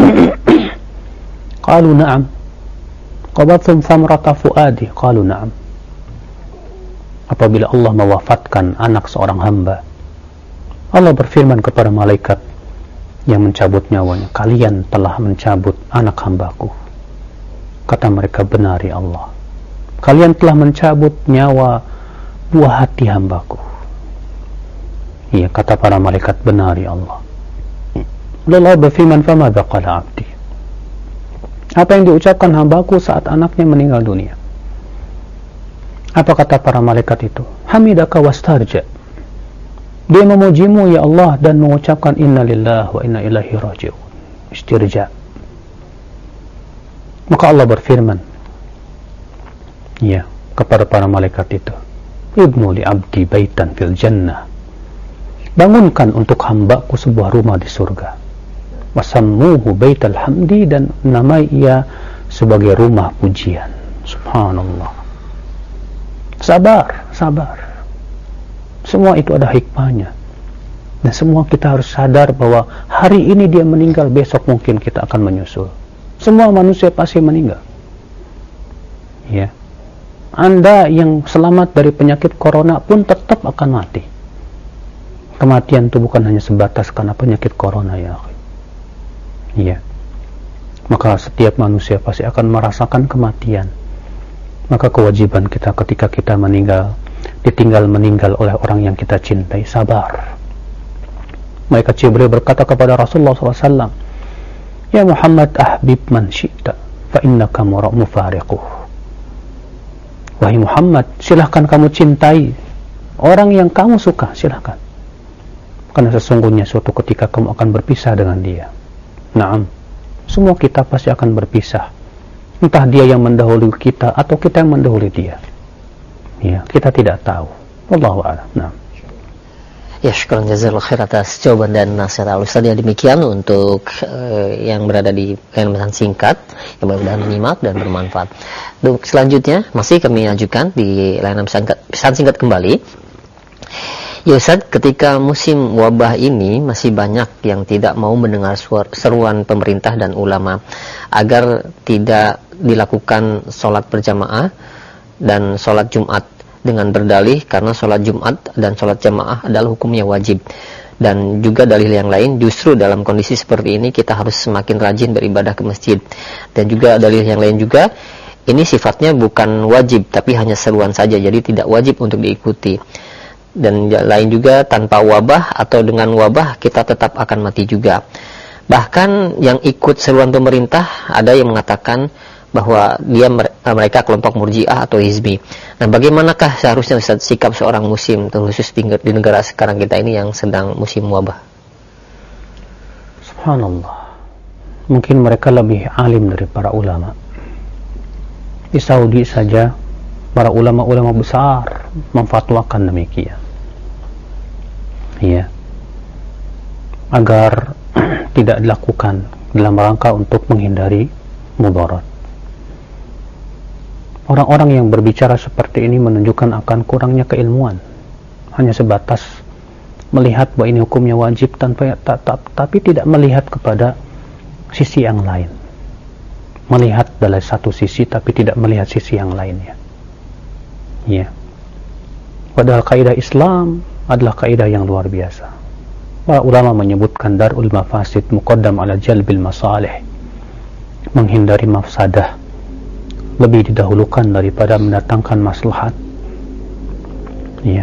Qalu na'am. Qabadtum thamrata fuadi? Qalu na'am. Apabila Allah mewafatkan anak seorang hamba, Allah berfirman kepada malaikat yang mencabut nyawanya, "Kalian telah mencabut anak hambaku." Kata mereka, "Benar ya Allah, kalian telah mencabut nyawa buah hati hambaku." Iya, kata para malaikat, "Benar ya Allah." Lalu Allah berfirman, "Famadza qala 'abdi?" Apa yang diucapkan hambaku saat anaknya meninggal dunia? Apa kata para malaikat itu? "Hamidaka wastarja." Dia memujimu ya Allah dan mengucapkan inna lillahi wa inna ilaihi raji'un. Istirja. Maka Allah berfirman, ya, kepada para malaikat itu, "Ibnu li abdi baitan fil jannah." Bangunkan untuk hambaku sebuah rumah di surga. Wasammuhu baital hamdi, dan namai ia sebagai rumah pujian. Subhanallah. Sabar, sabar. Semua itu ada hikmahnya. Dan semua kita harus sadar bahwa hari ini dia meninggal, besok mungkin kita akan menyusul. Semua manusia pasti meninggal. Ya. Anda yang selamat dari penyakit corona pun tetap akan mati. Kematian itu bukan hanya sebatas karena penyakit corona, ya. Ya. Maka setiap manusia pasti akan merasakan kematian. Maka kewajiban kita ketika kita meninggal, ditinggal meninggal oleh orang yang kita cintai, sabar. Malaikat Jibril berkata kepada Rasulullah shallallahu alaihi wasallam, "Ya Muhammad, ahbib man syi'ta, fa innaka mufariquh." Wahai Muhammad, silahkan kamu cintai orang yang kamu suka, silahkan. Karena sesungguhnya suatu ketika kamu akan berpisah dengan dia. Naam, semua kita pasti akan berpisah. Entah dia yang mendahului kita atau kita yang mendahului dia. Ya, kita tidak tahu. Wallahu a'lam. Naam. Ya, syukran jazakallahu khair atas jawaban dan nasihat Al-Ustaz. Ya, demikian untuk uh, yang berada di layanan pesan singkat yang mudah-mudahan menyimak dan bermanfaat. Untuk selanjutnya masih kami ajukan di layanan pesan, pesan singkat kembali. Ya Ustaz, ketika musim wabah ini masih banyak yang tidak mau mendengar seruan pemerintah dan ulama agar tidak dilakukan sholat berjamaah dan sholat Jumat, dengan berdalih karena sholat Jumat dan sholat jamaah adalah hukumnya wajib. Dan juga dalil yang lain, justru dalam kondisi seperti ini kita harus semakin rajin beribadah ke masjid. Dan juga dalil yang lain juga, ini sifatnya bukan wajib tapi hanya seruan saja, jadi tidak wajib untuk diikuti. Dan lain juga, tanpa wabah atau dengan wabah kita tetap akan mati juga. Bahkan yang ikut seruan pemerintah ada yang mengatakan bahwa dia mereka kelompok murjiah atau hizbi. Nah, bagaimanakah seharusnya Ustaz sikap seorang muslim, terkhusus di, di negara sekarang kita ini yang sedang musim wabah? Subhanallah. Mungkin mereka lebih alim dari para ulama. Di Saudi saja para ulama-ulama besar memfatwakan demikian. Iya. Agar tidak dilakukan dalam rangka untuk menghindari mudarat. Orang-orang yang berbicara seperti ini menunjukkan akan kurangnya keilmuan. Hanya sebatas melihat bahwa ini hukumnya wajib tanpa ta, ta, tapi tidak melihat kepada sisi yang lain. Melihat dari satu sisi tapi tidak melihat sisi yang lainnya. Ya. Padahal kaidah Islam adalah kaidah yang luar biasa. Para ulama menyebutkan darul mafasid muqaddam ala jalbil masalih. Menghindari mafsadah lebih didahulukan daripada mendatangkan maslahat. Ya.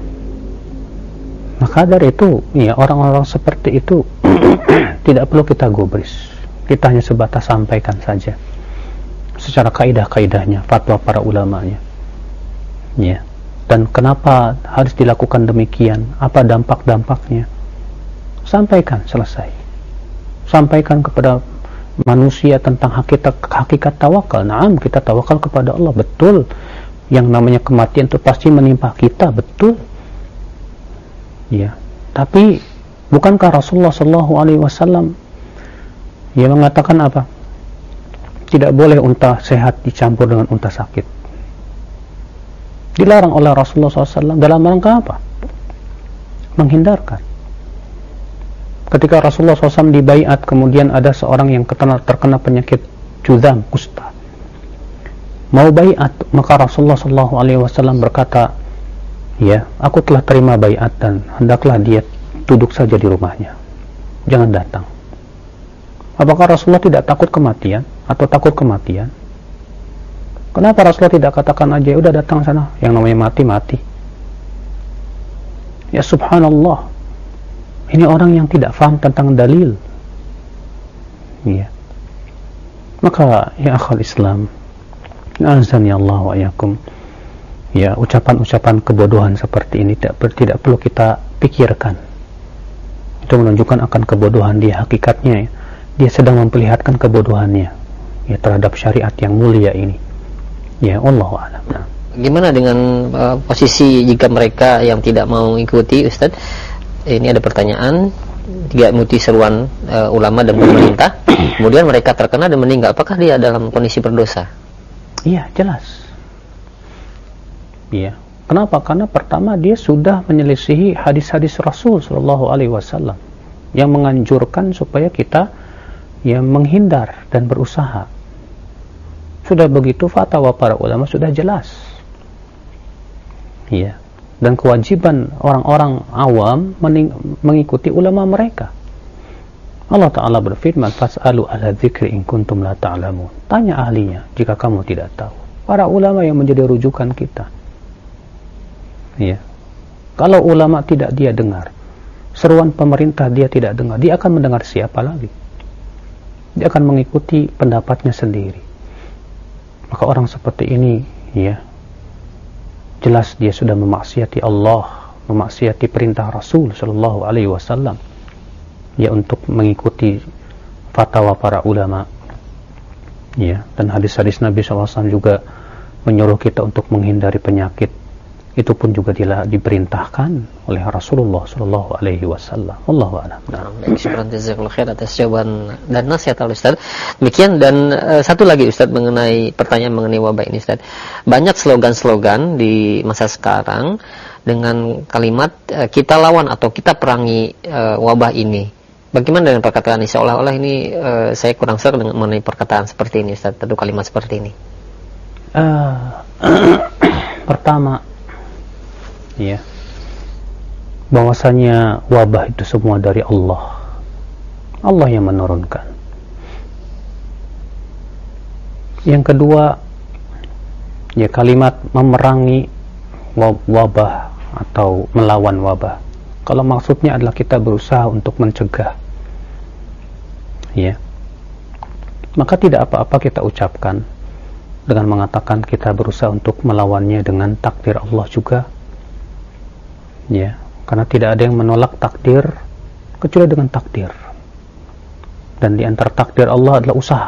Maka dari itu, ya, orang-orang seperti itu tidak perlu kita gubris. Kita hanya sebatas sampaikan saja secara kaidah-kaidahnya, fatwa para ulamanya. Ya. Dan kenapa harus dilakukan demikian? Apa dampak-dampaknya? Sampaikan, selesai. Sampaikan kepada manusia tentang hakikat hakikat tawakal. Naam, kita tawakal kepada Allah, betul. Yang namanya kematian itu pasti menimpa kita, betul. Ya, tapi bukankah Rasulullah Shallallahu Alaihi Wasallam dia mengatakan apa? Tidak boleh unta sehat dicampur dengan unta sakit. Dilarang oleh Rasulullah Shallallahu Alaihi Wasallam dalam rangka apa? Menghindarkan. Ketika Rasulullah Shallallahu Alaihi Wasallam dibaiat, kemudian ada seorang yang terkena, terkena penyakit juzam, kusta, mau baiat, maka Rasulullah Shallallahu Alaihi Wasallam berkata, ya, aku telah terima baiat dan hendaklah dia duduk saja di rumahnya, jangan datang. Apakah Rasulullah tidak takut kematian atau takut kematian? Kenapa Rasulullah tidak katakan aja, udah datang sana, yang namanya mati mati? Ya subhanallah, ini orang yang tidak faham tentang dalil. Ya. Maka ya akhal Islam, azani Allah wa iyyakum, ya, ucapan-ucapan kebodohan seperti ini tidak, tidak perlu kita pikirkan. Itu menunjukkan akan kebodohan dia. Hakikatnya dia sedang memperlihatkan kebodohannya, ya, terhadap syariat yang mulia ini. Ya, Allahu a'lam. Nah. Gimana dengan uh, posisi jika mereka yang tidak mau mengikuti, Ustaz? Ini ada pertanyaan, tidak mengikuti seruan uh, ulama dan pemerintah, kemudian mereka terkena dan meninggal, apakah dia dalam kondisi berdosa? Iya, jelas. Iya. Kenapa? Karena pertama dia sudah menyelisihi hadis-hadis Rasul Shallallahu Alaihi Wasallam yang menganjurkan supaya kita, ya, menghindar dan berusaha. Sudah begitu fatwa para ulama sudah jelas. Iya. Dan kewajiban orang-orang awam mengikuti ulama mereka. Allah Ta'ala berfirman, fas'alu ala dzikri in kuntum la ta'lamun. Tanya ahlinya jika kamu tidak tahu. Para ulama yang menjadi rujukan kita. Ya. Kalau ulama tidak dia dengar, seruan pemerintah dia tidak dengar, dia akan mendengar siapa lagi? Dia akan mengikuti pendapatnya sendiri. Maka orang seperti ini, ya, jelas dia sudah memaksiati Allah, memaksiati perintah Rasul Shallallahu Alaihi Wasallam, ya, untuk mengikuti fatwa para ulama, ya. Dan hadis-hadis Nabi Shallallahu Alaihi Wasallam juga menyuruh kita untuk menghindari penyakit. Itu pun juga di, diperintahkan oleh Rasulullah Shallallahu Alaihi Wasallam. Allahu a'lam. Nah, baik, syukran jazakallahu khair atas jawaban dan nasihat Ustaz. Demikian, dan uh, satu lagi Ustaz mengenai pertanyaan mengenai wabah ini, Ustaz. Banyak slogan-slogan di masa sekarang dengan kalimat uh, kita lawan atau kita perangi uh, wabah ini. Bagaimana dengan perkataan ini? Seolah-olah ini uh, saya kurang serak dengan mengenai perkataan seperti ini, Ustaz. Tentu kalimat seperti ini. Uh, pertama, ya, bahwasanya wabah itu semua dari Allah. Allah yang menurunkan. Yang kedua, ya, kalimat memerangi wabah atau melawan wabah. Kalau maksudnya adalah kita berusaha untuk mencegah, ya, maka tidak apa-apa kita ucapkan dengan mengatakan kita berusaha untuk melawannya dengan takdir Allah juga. Ya, karena tidak ada yang menolak takdir kecuali dengan takdir. Dan di antara takdir Allah adalah usaha.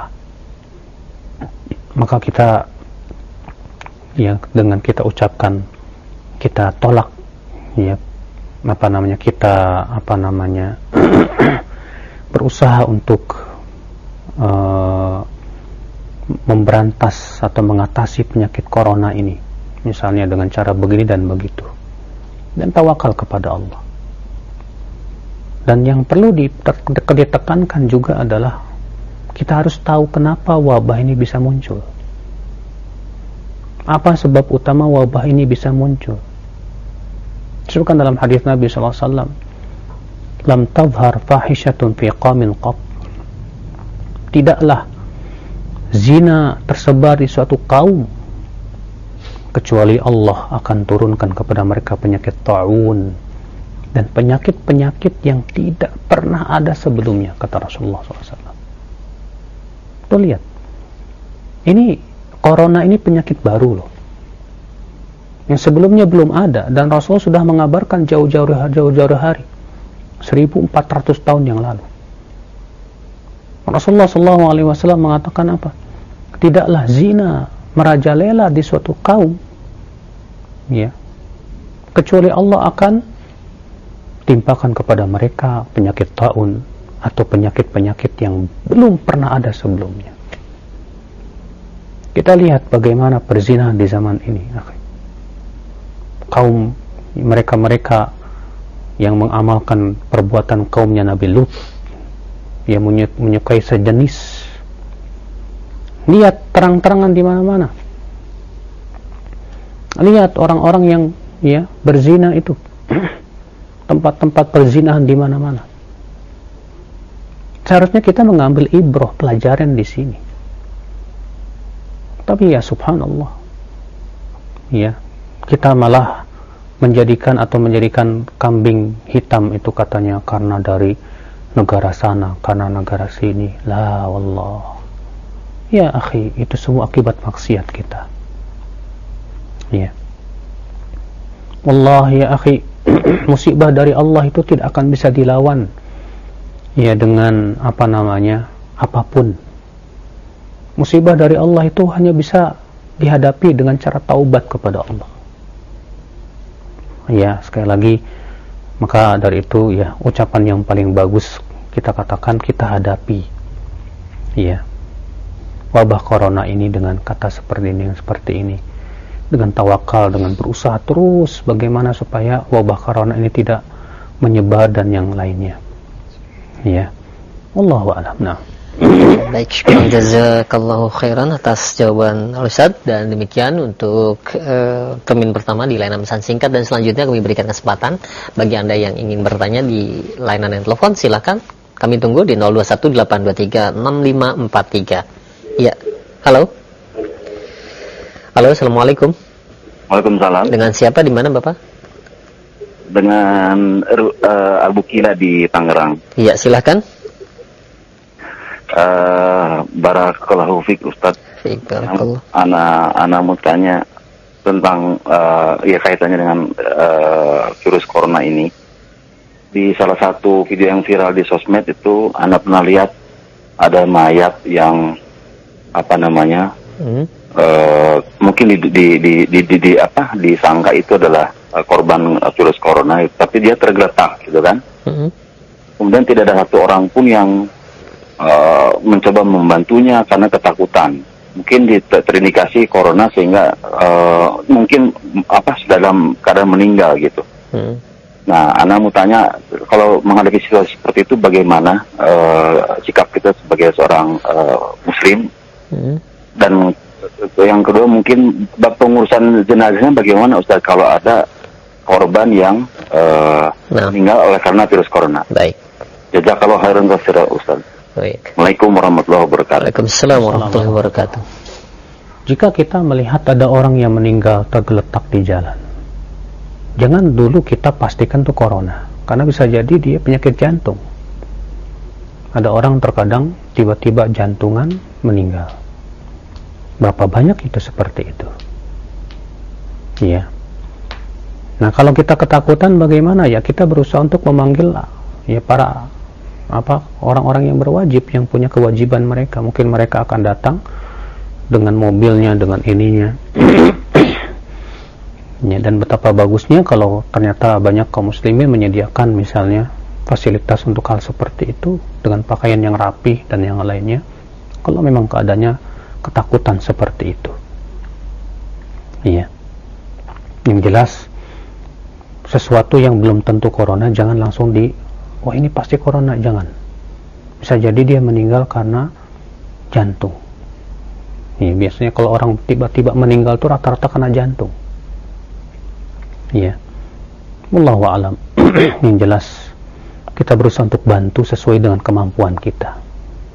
Maka kita, ya, dengan kita ucapkan, kita tolak, ya, apa namanya, kita apa namanya berusaha untuk uh, memberantas atau mengatasi penyakit corona ini, misalnya dengan cara begini dan begitu. Dan tawakal kepada Allah. Dan yang perlu ditekankan juga adalah kita harus tahu kenapa wabah ini bisa muncul. Apa sebab utama wabah ini bisa muncul? Disebutkan dalam hadis Nabi shallallahu alaihi wasallam, lam tadhhar fahishatun fi qaumin qat. Tidaklah zina tersebar di suatu kaum kecuali Allah akan turunkan kepada mereka penyakit ta'un dan penyakit-penyakit yang tidak pernah ada sebelumnya, kata Rasulullah shallallahu alaihi wasallam. Tuh lihat, ini corona ini penyakit baru loh, yang sebelumnya belum ada, dan Rasul sudah mengabarkan jauh-jauh jauh-jauh hari, seribu empat ratus tahun yang lalu. Rasulullah shallallahu alaihi wasallam mengatakan apa? Tidaklah zina merajalela di suatu kaum, ya, kecuali Allah akan timpakan kepada mereka penyakit taun atau penyakit-penyakit yang belum pernah ada sebelumnya. Kita lihat bagaimana perzinahan di zaman ini. Kaum mereka-mereka yang mengamalkan perbuatan kaumnya Nabi Lut, yang menyukai sejenis, lihat terang-terangan di mana-mana. Lihat orang-orang yang ya berzina itu, tempat-tempat perzinahan di mana-mana. Seharusnya kita mengambil ibrah, pelajaran di sini. Tapi ya subhanallah, ya kita malah menjadikan atau menjadikan kambing hitam itu katanya karena dari negara sana, karena negara sini. La wallah. Ya akhi, itu semua akibat maksiat kita. Ya. Wallah ya akhi, musibah dari Allah itu tidak akan bisa dilawan ya dengan apa namanya, apapun. Musibah dari Allah itu hanya bisa dihadapi dengan cara taubat kepada Allah. Ya, sekali lagi, maka dari itu ya ucapan yang paling bagus kita katakan, kita hadapi ya wabah corona ini dengan kata seperti ini, seperti ini, dengan tawakal, dengan berusaha terus bagaimana supaya wabah corona ini tidak menyebar dan yang lainnya. Ya, wallahu a'lam. Nah, baik, syukur jazakallahu khairan atas jawaban Ustaz, dan demikian untuk uh, termin pertama di layanan pesan singkat, dan selanjutnya kami berikan kesempatan bagi Anda yang ingin bertanya di layanan telepon, silakan kami tunggu di nol dua satu delapan dua tiga enam lima empat tiga. Ya, halo. Halo, assalamualaikum. Waalaikumsalam. Dengan siapa, di mana Bapak? Dengan uh, Abu Kila di Tangerang. Iya, silakan. Uh, Barakallahu fiik Ustaz. Fiik, barakallah. Ana ana mau tanya tentang uh, ya kaitannya dengan uh, virus corona ini. Di salah satu video yang viral di sosmed itu, ana pernah lihat ada mayat yang apa namanya? Hmm. Uh, mungkin di di, di di di di apa disangka itu adalah uh, korban uh, virus corona, tapi dia tergeletak gitu kan. Hmm. Kemudian tidak ada satu orang pun yang Uh, mencoba membantunya karena ketakutan, mungkin terindikasi corona sehingga uh, mungkin apa dalam keadaan meninggal gitu. Hmm. Nah, Ana mau tanya, kalau menghadapi situasi seperti itu bagaimana uh, sikap kita sebagai seorang uh, Muslim? Hmm. Dan yang kedua mungkin pengurusan jenazahnya bagaimana Ustaz kalau ada korban yang uh, nah. meninggal oleh karena virus corona? Baik. Jazakallahu khairan katsiran Ustaz. Assalamualaikum warahmatullahi wabarakatuh. Waalaikumsalam warahmatullahi wabarakatuh. Jika kita melihat ada orang yang meninggal tergeletak di jalan, jangan dulu kita pastikan itu corona, karena bisa jadi dia penyakit jantung. Ada orang terkadang tiba-tiba jantungan meninggal. Berapa banyak itu seperti itu? Iya. Nah, kalau kita ketakutan bagaimana ya? Kita berusaha untuk memanggil ya para apa orang-orang yang berwajib, yang punya kewajiban mereka. Mungkin mereka akan datang dengan mobilnya, dengan ininya. Ya, dan betapa bagusnya kalau ternyata banyak kaum muslimin menyediakan misalnya fasilitas untuk hal seperti itu dengan pakaian yang rapi dan yang lainnya, kalau memang keadaannya ketakutan seperti itu. Iya. Yang jelas sesuatu yang belum tentu corona jangan langsung di wah ini pasti corona, jangan. Bisa jadi dia meninggal karena jantung. Nih, biasanya kalau orang tiba-tiba meninggal itu rata-rata karena jantung. Iya. Wallahu a'lam. Yang jelas kita berusaha untuk bantu sesuai dengan kemampuan kita.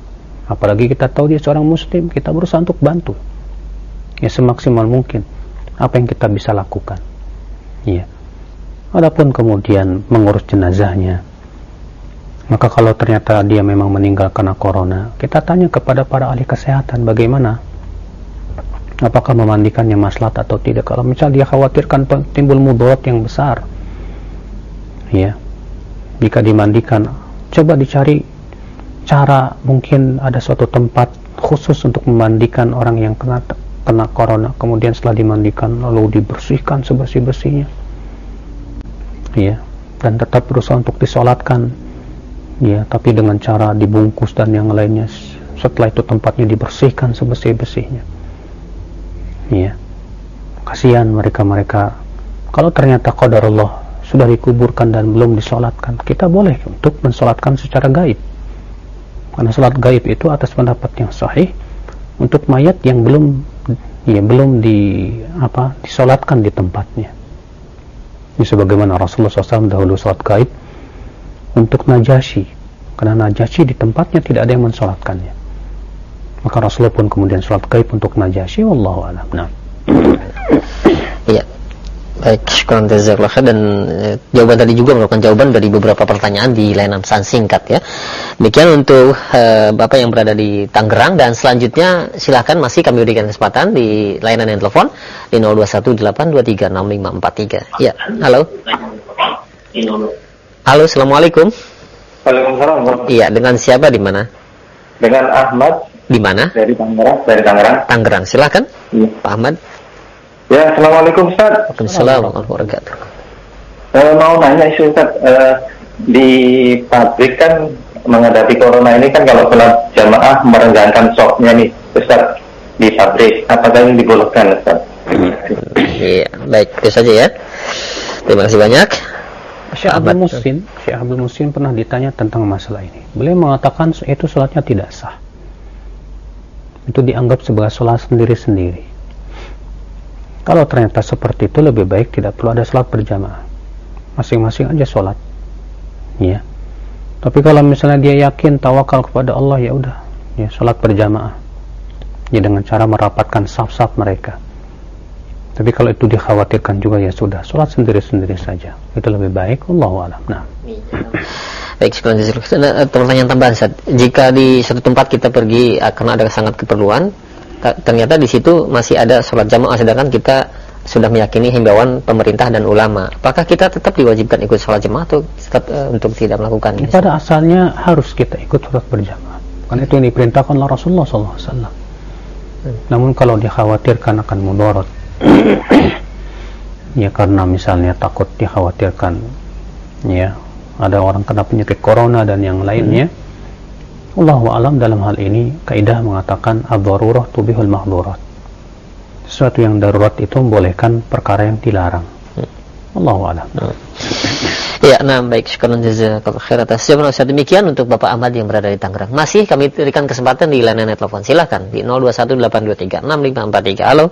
Apalagi kita tahu dia seorang muslim, kita berusaha untuk bantu ya semaksimal mungkin. apa yang kita bisa lakukan. Ya. Adapun kemudian mengurus jenazahnya, maka kalau ternyata dia memang meninggal karena corona, kita tanya kepada para ahli kesehatan bagaimana, apakah memandikannya maslahat atau tidak. Kalau misal dia khawatirkan timbul mudarat yang besar, ya, jika dimandikan, coba dicari cara, mungkin ada suatu tempat khusus untuk memandikan orang yang kena kena corona, kemudian setelah dimandikan lalu dibersihkan sebersih-bersihnya, ya, dan tetap berusaha untuk disolatkan, ya, tapi dengan cara dibungkus dan yang lainnya. Setelah itu tempatnya dibersihkan sebersih-bersihnya, ya. Kasihan mereka-mereka. Kalau ternyata qadarullah sudah dikuburkan dan belum disolatkan, kita boleh untuk mensolatkan secara gaib, karena salat gaib itu atas pendapat yang sahih untuk mayat yang belum, ya, belum di apa disolatkan di tempatnya. Ini sebagaimana Rasulullah shallallahu alaihi wasallam dahulu salat gaib untuk Najasyi, karena Najasyi di tempatnya tidak ada yang mensolatkannya, maka Rasulullah pun kemudian salat gaib untuk Najasyi. Wallahu a'lam. Nah, iya, baik, syukuran jazakallah khair. Dan eh, jawaban tadi juga merupakan jawaban dari beberapa pertanyaan di layanan pesan singkat, ya. Demikian untuk eh, Bapak yang berada di Tangerang, dan selanjutnya silakan masih kami berikan kesempatan di layanan yang telepon di nol dua satu delapan dua tiga enam lima empat tiga. Ya, halo. Halo, assalamualaikum. Waalaikumsalam. Iya, dengan siapa, di mana? Dengan Ahmad. Di mana? Dari Tangerang. Dari Tangerang. Tangerang, silakan. Ya. Pak Ahmad. Ya, assalamualaikum Ustaz. Waalaikumsalam warahmatullahi wabarakatuh. Uh, mau nanya isu Ustaz, uh, di pabrik kan menghadapi corona ini kan kalau sholat jamaah merenggangkan sopnya nih Ustaz di pabrik, apakah ini dibolehkan Ustaz? Iya, baik, itu saja ya. Terima kasih banyak. Syekh Abdul Muhsin, Syekh Abdul Muhsin pernah ditanya tentang masalah ini. Beliau mengatakan itu sholatnya tidak sah. Itu dianggap sebagai sholat sendiri-sendiri. Kalau ternyata seperti itu, lebih baik tidak perlu ada sholat berjamaah, masing-masing aja sholat, ya. Tapi kalau misalnya dia yakin tawakal kepada Allah, ya udah, ya sholat berjamaah, ya, dengan cara merapatkan saf-saf mereka. Tapi kalau itu dikhawatirkan juga, ya sudah, sholat sendiri-sendiri saja, itu lebih baik. Allahu a'lam. Nah, baik, sekarang pertanyaan tambahan, Ustaz. Jika di suatu tempat kita pergi karena ada sangat keperluan, ternyata di situ masih ada sholat jamaah, sedangkan kita sudah meyakini himbauan pemerintah dan ulama, apakah kita tetap diwajibkan ikut sholat jamaah atau tetap uh, untuk tidak melakukan ini? Pada asalnya harus kita ikut sholat berjamaah, karena itu yang diperintahkan oleh Rasulullah shallallahu alaihi wasallam. Hmm. Namun kalau dikhawatirkan akan mudarat, ya, karena misalnya takut dikhawatirkan, ya, ada orang kena penyakit corona dan yang lainnya, hmm. Allahu a'lam, dalam hal ini kaidah mengatakan ad-darurah tubihul mahdurat. Sesuatu yang darurat itu membolehkan perkara yang dilarang. hmm. Allahu a'lam. hmm. Ya, nah, baik, syukuran jazakallahu khair atas jawaban Ustaz. Demikian untuk Bapak Ahmad yang berada di Tangerang. Masih kami berikan kesempatan di layanan telepon. Silakan di nol dua satu delapan dua tiga enam lima empat tiga. Halo.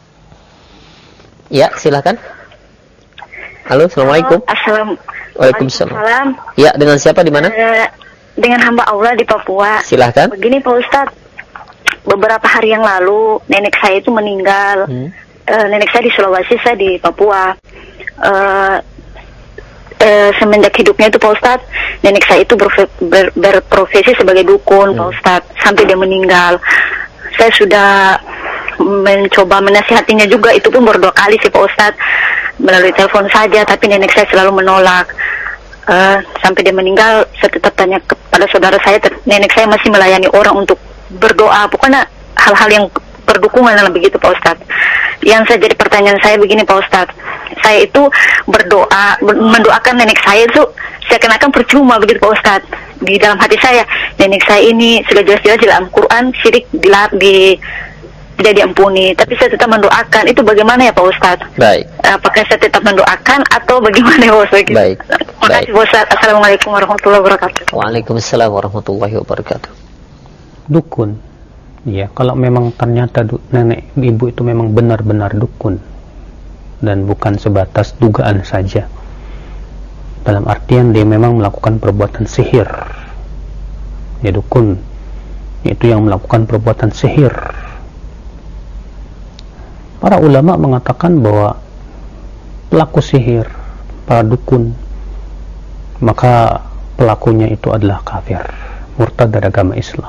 Ya, silakan. Halo, assalamualaikum. Assalamualaikum. Waalaikumsalam. Ya, dengan siapa, di mana? Uh, dengan hamba Allah di Papua. Silahkan. Begini Pak Ustadz, beberapa hari yang lalu nenek saya itu meninggal. Hmm. Uh, nenek saya di Sulawesi, saya di Papua. Uh, uh, semenjak hidupnya itu Pak Ustadz, nenek saya itu berfe- ber- berprofesi sebagai dukun, hmm. Pak Ustadz, sampai dia meninggal. Saya sudah mencoba menasihatinya juga, itu pun berdua kali sih Pak Ustadz, melalui telepon saja, tapi nenek saya selalu menolak. Uh, sampai dia meninggal, saya tetap tanya kepada saudara saya, nenek saya masih melayani orang untuk berdoa, pokoknya hal-hal yang berdukungan dalam begitu Pak Ustadz. Yang saya jadi pertanyaan saya begini Pak Ustadz, saya itu berdoa, ber- mendoakan nenek saya itu seakan-akan percuma begitu Pak Ustadz. Di dalam hati saya, nenek saya ini sudah jelas-jelas di dalam Quran syirik di, di tidak diampuni, tapi saya tetap mendoakan. Itu bagaimana ya Pak Ustadz? Baik. Apakah saya tetap mendoakan atau bagaimana ya Pak Ustadz? Baik. Terima kasih Pak Ustadz. Assalamualaikum warahmatullahi wabarakatuh. Waalaikumsalam warahmatullahi wabarakatuh. Dukun, ya, kalau memang ternyata du- nenek ibu itu memang benar-benar dukun dan bukan sebatas dugaan saja, dalam artian dia memang melakukan perbuatan sihir, ya, dukun itu yang melakukan perbuatan sihir, Para ulama mengatakan bahwa pelaku sihir, para dukun, maka pelakunya itu adalah kafir, murtad dari agama Islam.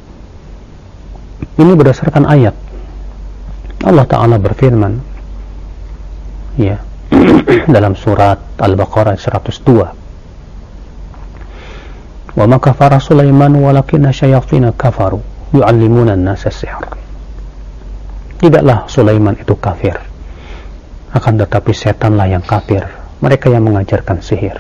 Ini berdasarkan ayat. Allah Ta'ala berfirman, ya, dalam surat Al-Baqarah seratus dua, wa ma kafara Sulaiman walakinna syayatina kafaru yu'allimuna an-nasa sihr. Tidaklah Sulaiman itu kafir, akan tetapi setanlah yang kafir, mereka yang mengajarkan sihir.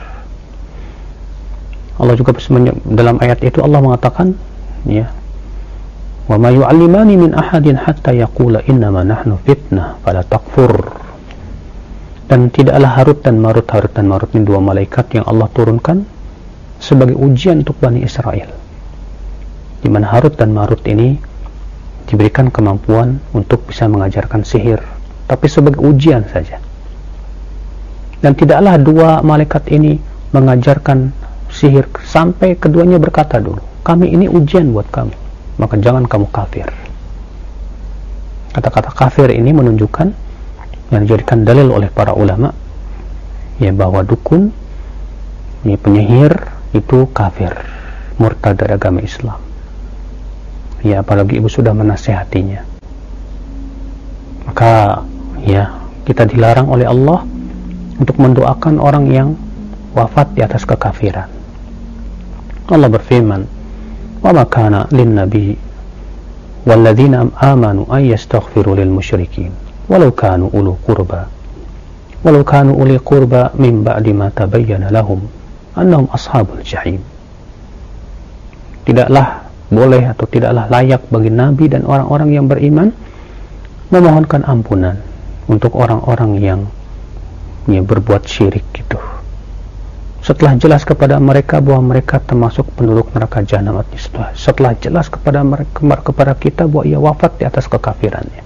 Allah juga dalam ayat itu Allah mengatakan, ya, wa ma yu'allimani min ahadin hatta yaqula innama nahnu fitnah fala takfur. Dan tidaklah Harut dan Marut, Harut dan Marut ini dua malaikat yang Allah turunkan sebagai ujian untuk Bani Israel, di mana Harut dan Marut ini diberikan kemampuan untuk bisa mengajarkan sihir, tapi sebagai ujian saja. Dan tidaklah dua malaikat ini mengajarkan sihir sampai keduanya berkata dulu, kami ini ujian buat kamu, maka jangan kamu kafir. Kata-kata kafir ini menunjukkan, yang dijadikan dalil oleh para ulama, ya, bahwa dukun, ya, penyihir itu kafir, murtad dari agama Islam. Ya, apalagi ibu sudah menasihatinya, maka ya, kita dilarang oleh Allah untuk mendoakan orang yang wafat di atas kekafiran. Allah berfirman, wa ma kana lin nabi walladzina amanu ay yastaghfiru lil musyrikin walau kanu ulu qurba walau kanu uli qurba min ba'di ma tabayyana lahum annahum ashabul jahim. Tidaklah boleh atau tidaklah layak bagi Nabi dan orang-orang yang beriman memohonkan ampunan untuk orang-orang yang, yang berbuat syirik gitu, setelah jelas kepada mereka bahwa mereka termasuk penduduk neraka jahanam. Setelah jelas kepada mereka, kepada kita bahwa ia wafat di atas kekafirannya,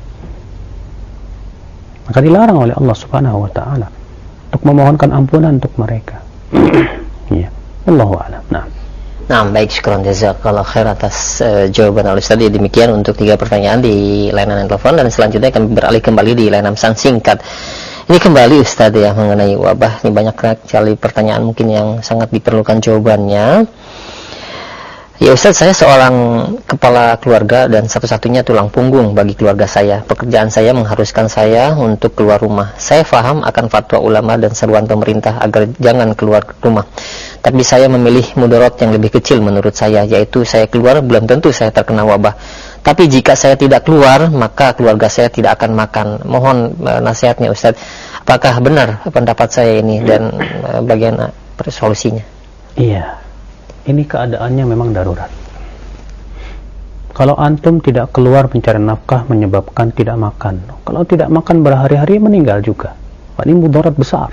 maka dilarang oleh Allah Subhanahu wa Ta'ala untuk memohonkan ampunan untuk mereka. Ya, Allahu a'lam. Nah, Nah, baik, syukran jazakallah khair atas uh, jawaban Al-Ustaz. Demikian untuk tiga pertanyaan di layanan telepon, dan selanjutnya kami beralih kembali di layanan pesan singkat. Ini kembali Ustaz ya, mengenai wabah. Ini banyak sekali pertanyaan mungkin yang sangat diperlukan jawabannya. Ya Ustaz, saya seorang kepala keluarga dan satu-satunya tulang punggung bagi keluarga saya. Pekerjaan saya mengharuskan saya untuk keluar rumah. Saya faham akan fatwa ulama dan seruan pemerintah agar jangan keluar rumah. Tapi saya memilih mudarat yang lebih kecil menurut saya, yaitu saya keluar belum tentu saya terkena wabah. Tapi jika saya tidak keluar, maka keluarga saya tidak akan makan. Mohon uh, nasihatnya Ustaz. Apakah benar pendapat saya ini, dan uh, bagaimana solusinya? Iya. Ini keadaannya memang darurat. Kalau antum tidak keluar mencari nafkah menyebabkan tidak makan. Kalau tidak makan berhari-hari meninggal juga. Ini mudarat besar.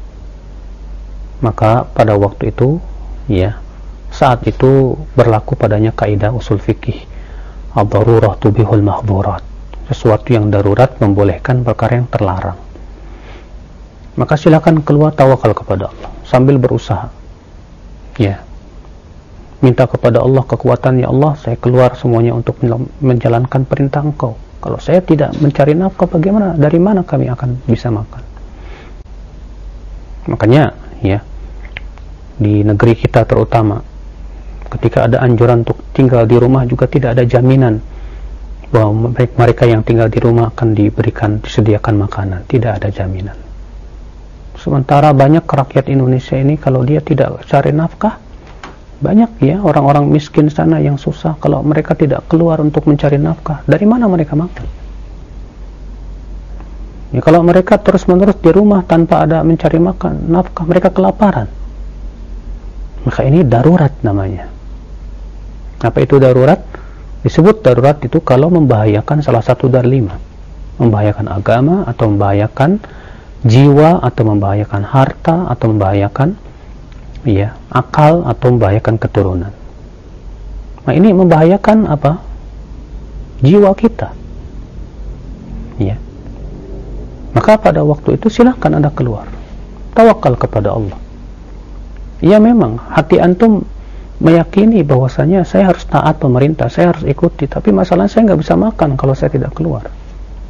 Maka pada waktu itu, ya, saat itu berlaku padanya kaidah usul fikih, ad-darurah tubihul mahdhurat. Sesuatu yang darurat membolehkan perkara yang terlarang. Maka silakan keluar, tawakal kepada Allah sambil berusaha. Ya. Minta kepada Allah kekuatan, ya Allah, saya keluar semuanya untuk menjalankan perintah Engkau. Kalau saya tidak mencari nafkah, bagaimana? Dari mana kami akan bisa makan? Makanya, ya, di negeri kita terutama, ketika ada anjuran untuk tinggal di rumah juga tidak ada jaminan bahwa mereka yang tinggal di rumah akan diberikan, disediakan makanan. Tidak ada jaminan. Sementara banyak rakyat Indonesia ini kalau dia tidak cari nafkah, banyak ya orang-orang miskin sana yang susah, kalau mereka tidak keluar untuk mencari nafkah, dari mana mereka makan? Ya, kalau mereka terus-menerus di rumah tanpa ada mencari makan, nafkah, mereka kelaparan. Maka ini darurat namanya. Apa itu darurat? Disebut darurat itu kalau membahayakan salah satu dari lima. Membahayakan agama, atau membahayakan jiwa, atau membahayakan harta, atau membahayakan ya, akal, atau membahayakan keturunan. Nah, ini membahayakan apa? Jiwa kita. Ya. Maka pada waktu itu silahkan Anda keluar. Tawakal kepada Allah. Ya, memang hati antum meyakini bahwasanya saya harus taat pemerintah, saya harus ikuti, tapi masalahnya saya nggak bisa makan kalau saya tidak keluar.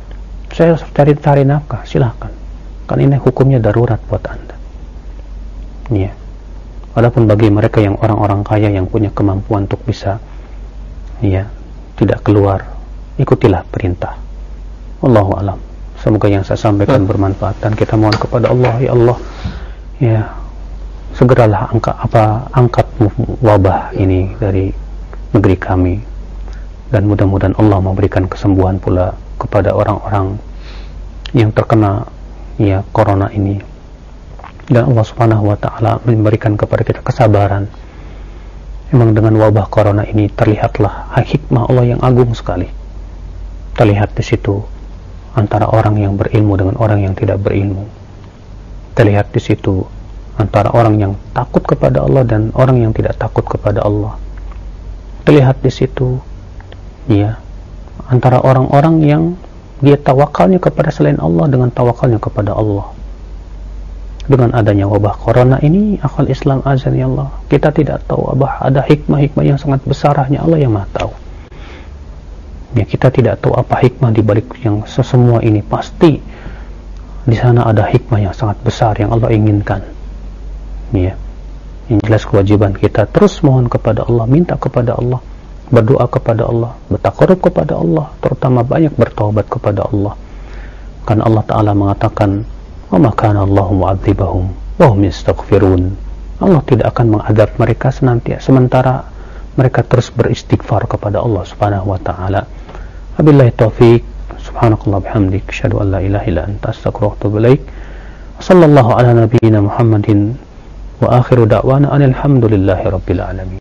saya cari-cari nafkah, silahkan. Kan ini hukumnya darurat buat Anda. Ya. Adapun bagi mereka yang orang-orang kaya yang punya kemampuan untuk bisa ya, tidak keluar, ikutilah perintah. Wallahu alam. Semoga yang saya sampaikan bermanfaat dan kita mohon kepada Allah, ya Allah, ya segeralah angkat apa angkat wabah ini dari negeri kami, dan mudah-mudahan Allah memberikan kesembuhan pula kepada orang-orang yang terkena ya corona ini, dan Allah Subhanahu wa taala memberikan kepada kita kesabaran. Memang dengan wabah corona ini terlihatlah hikmah Allah yang agung sekali. Terlihat di situ antara orang yang berilmu dengan orang yang tidak berilmu. Terlihat di situ antara orang yang takut kepada Allah dan orang yang tidak takut kepada Allah. Terlihat di situ ya antara orang-orang yang dia tawakalnya kepada selain Allah dengan tawakalnya kepada Allah. Dengan adanya wabah corona ini, akal Islam azan ya Allah, kita tidak tahu apa ada hikmah-hikmah yang sangat besar, hanya Allah yang Maha tahu. Ya, kita tidak tahu apa hikmah di balik yang sesemua ini. Pasti di sana ada hikmah yang sangat besar yang Allah inginkan. Ya. Yang jelas kewajiban kita terus mohon kepada Allah, minta kepada Allah, berdoa kepada Allah, bertaqarrub kepada Allah, terutama banyak bertaubat kepada Allah. Karena Allah Ta'ala mengatakan, wa ma kana Allahu mu'adzibahum wa hum yastaghfirun. Allah tidak akan mengadab mereka senantiasa sementara mereka terus beristighfar kepada Allah Subhanahu wa taala. Wabillahi taufik. Subhanakallah bihamdik, asyhadu an la ilaha illa anta, astaghfiruka wa atubu ilaik. Sallallahu ala nabiyyina Muhammadin wa akhiru da'wana alhamdulillahi rabbil alamin.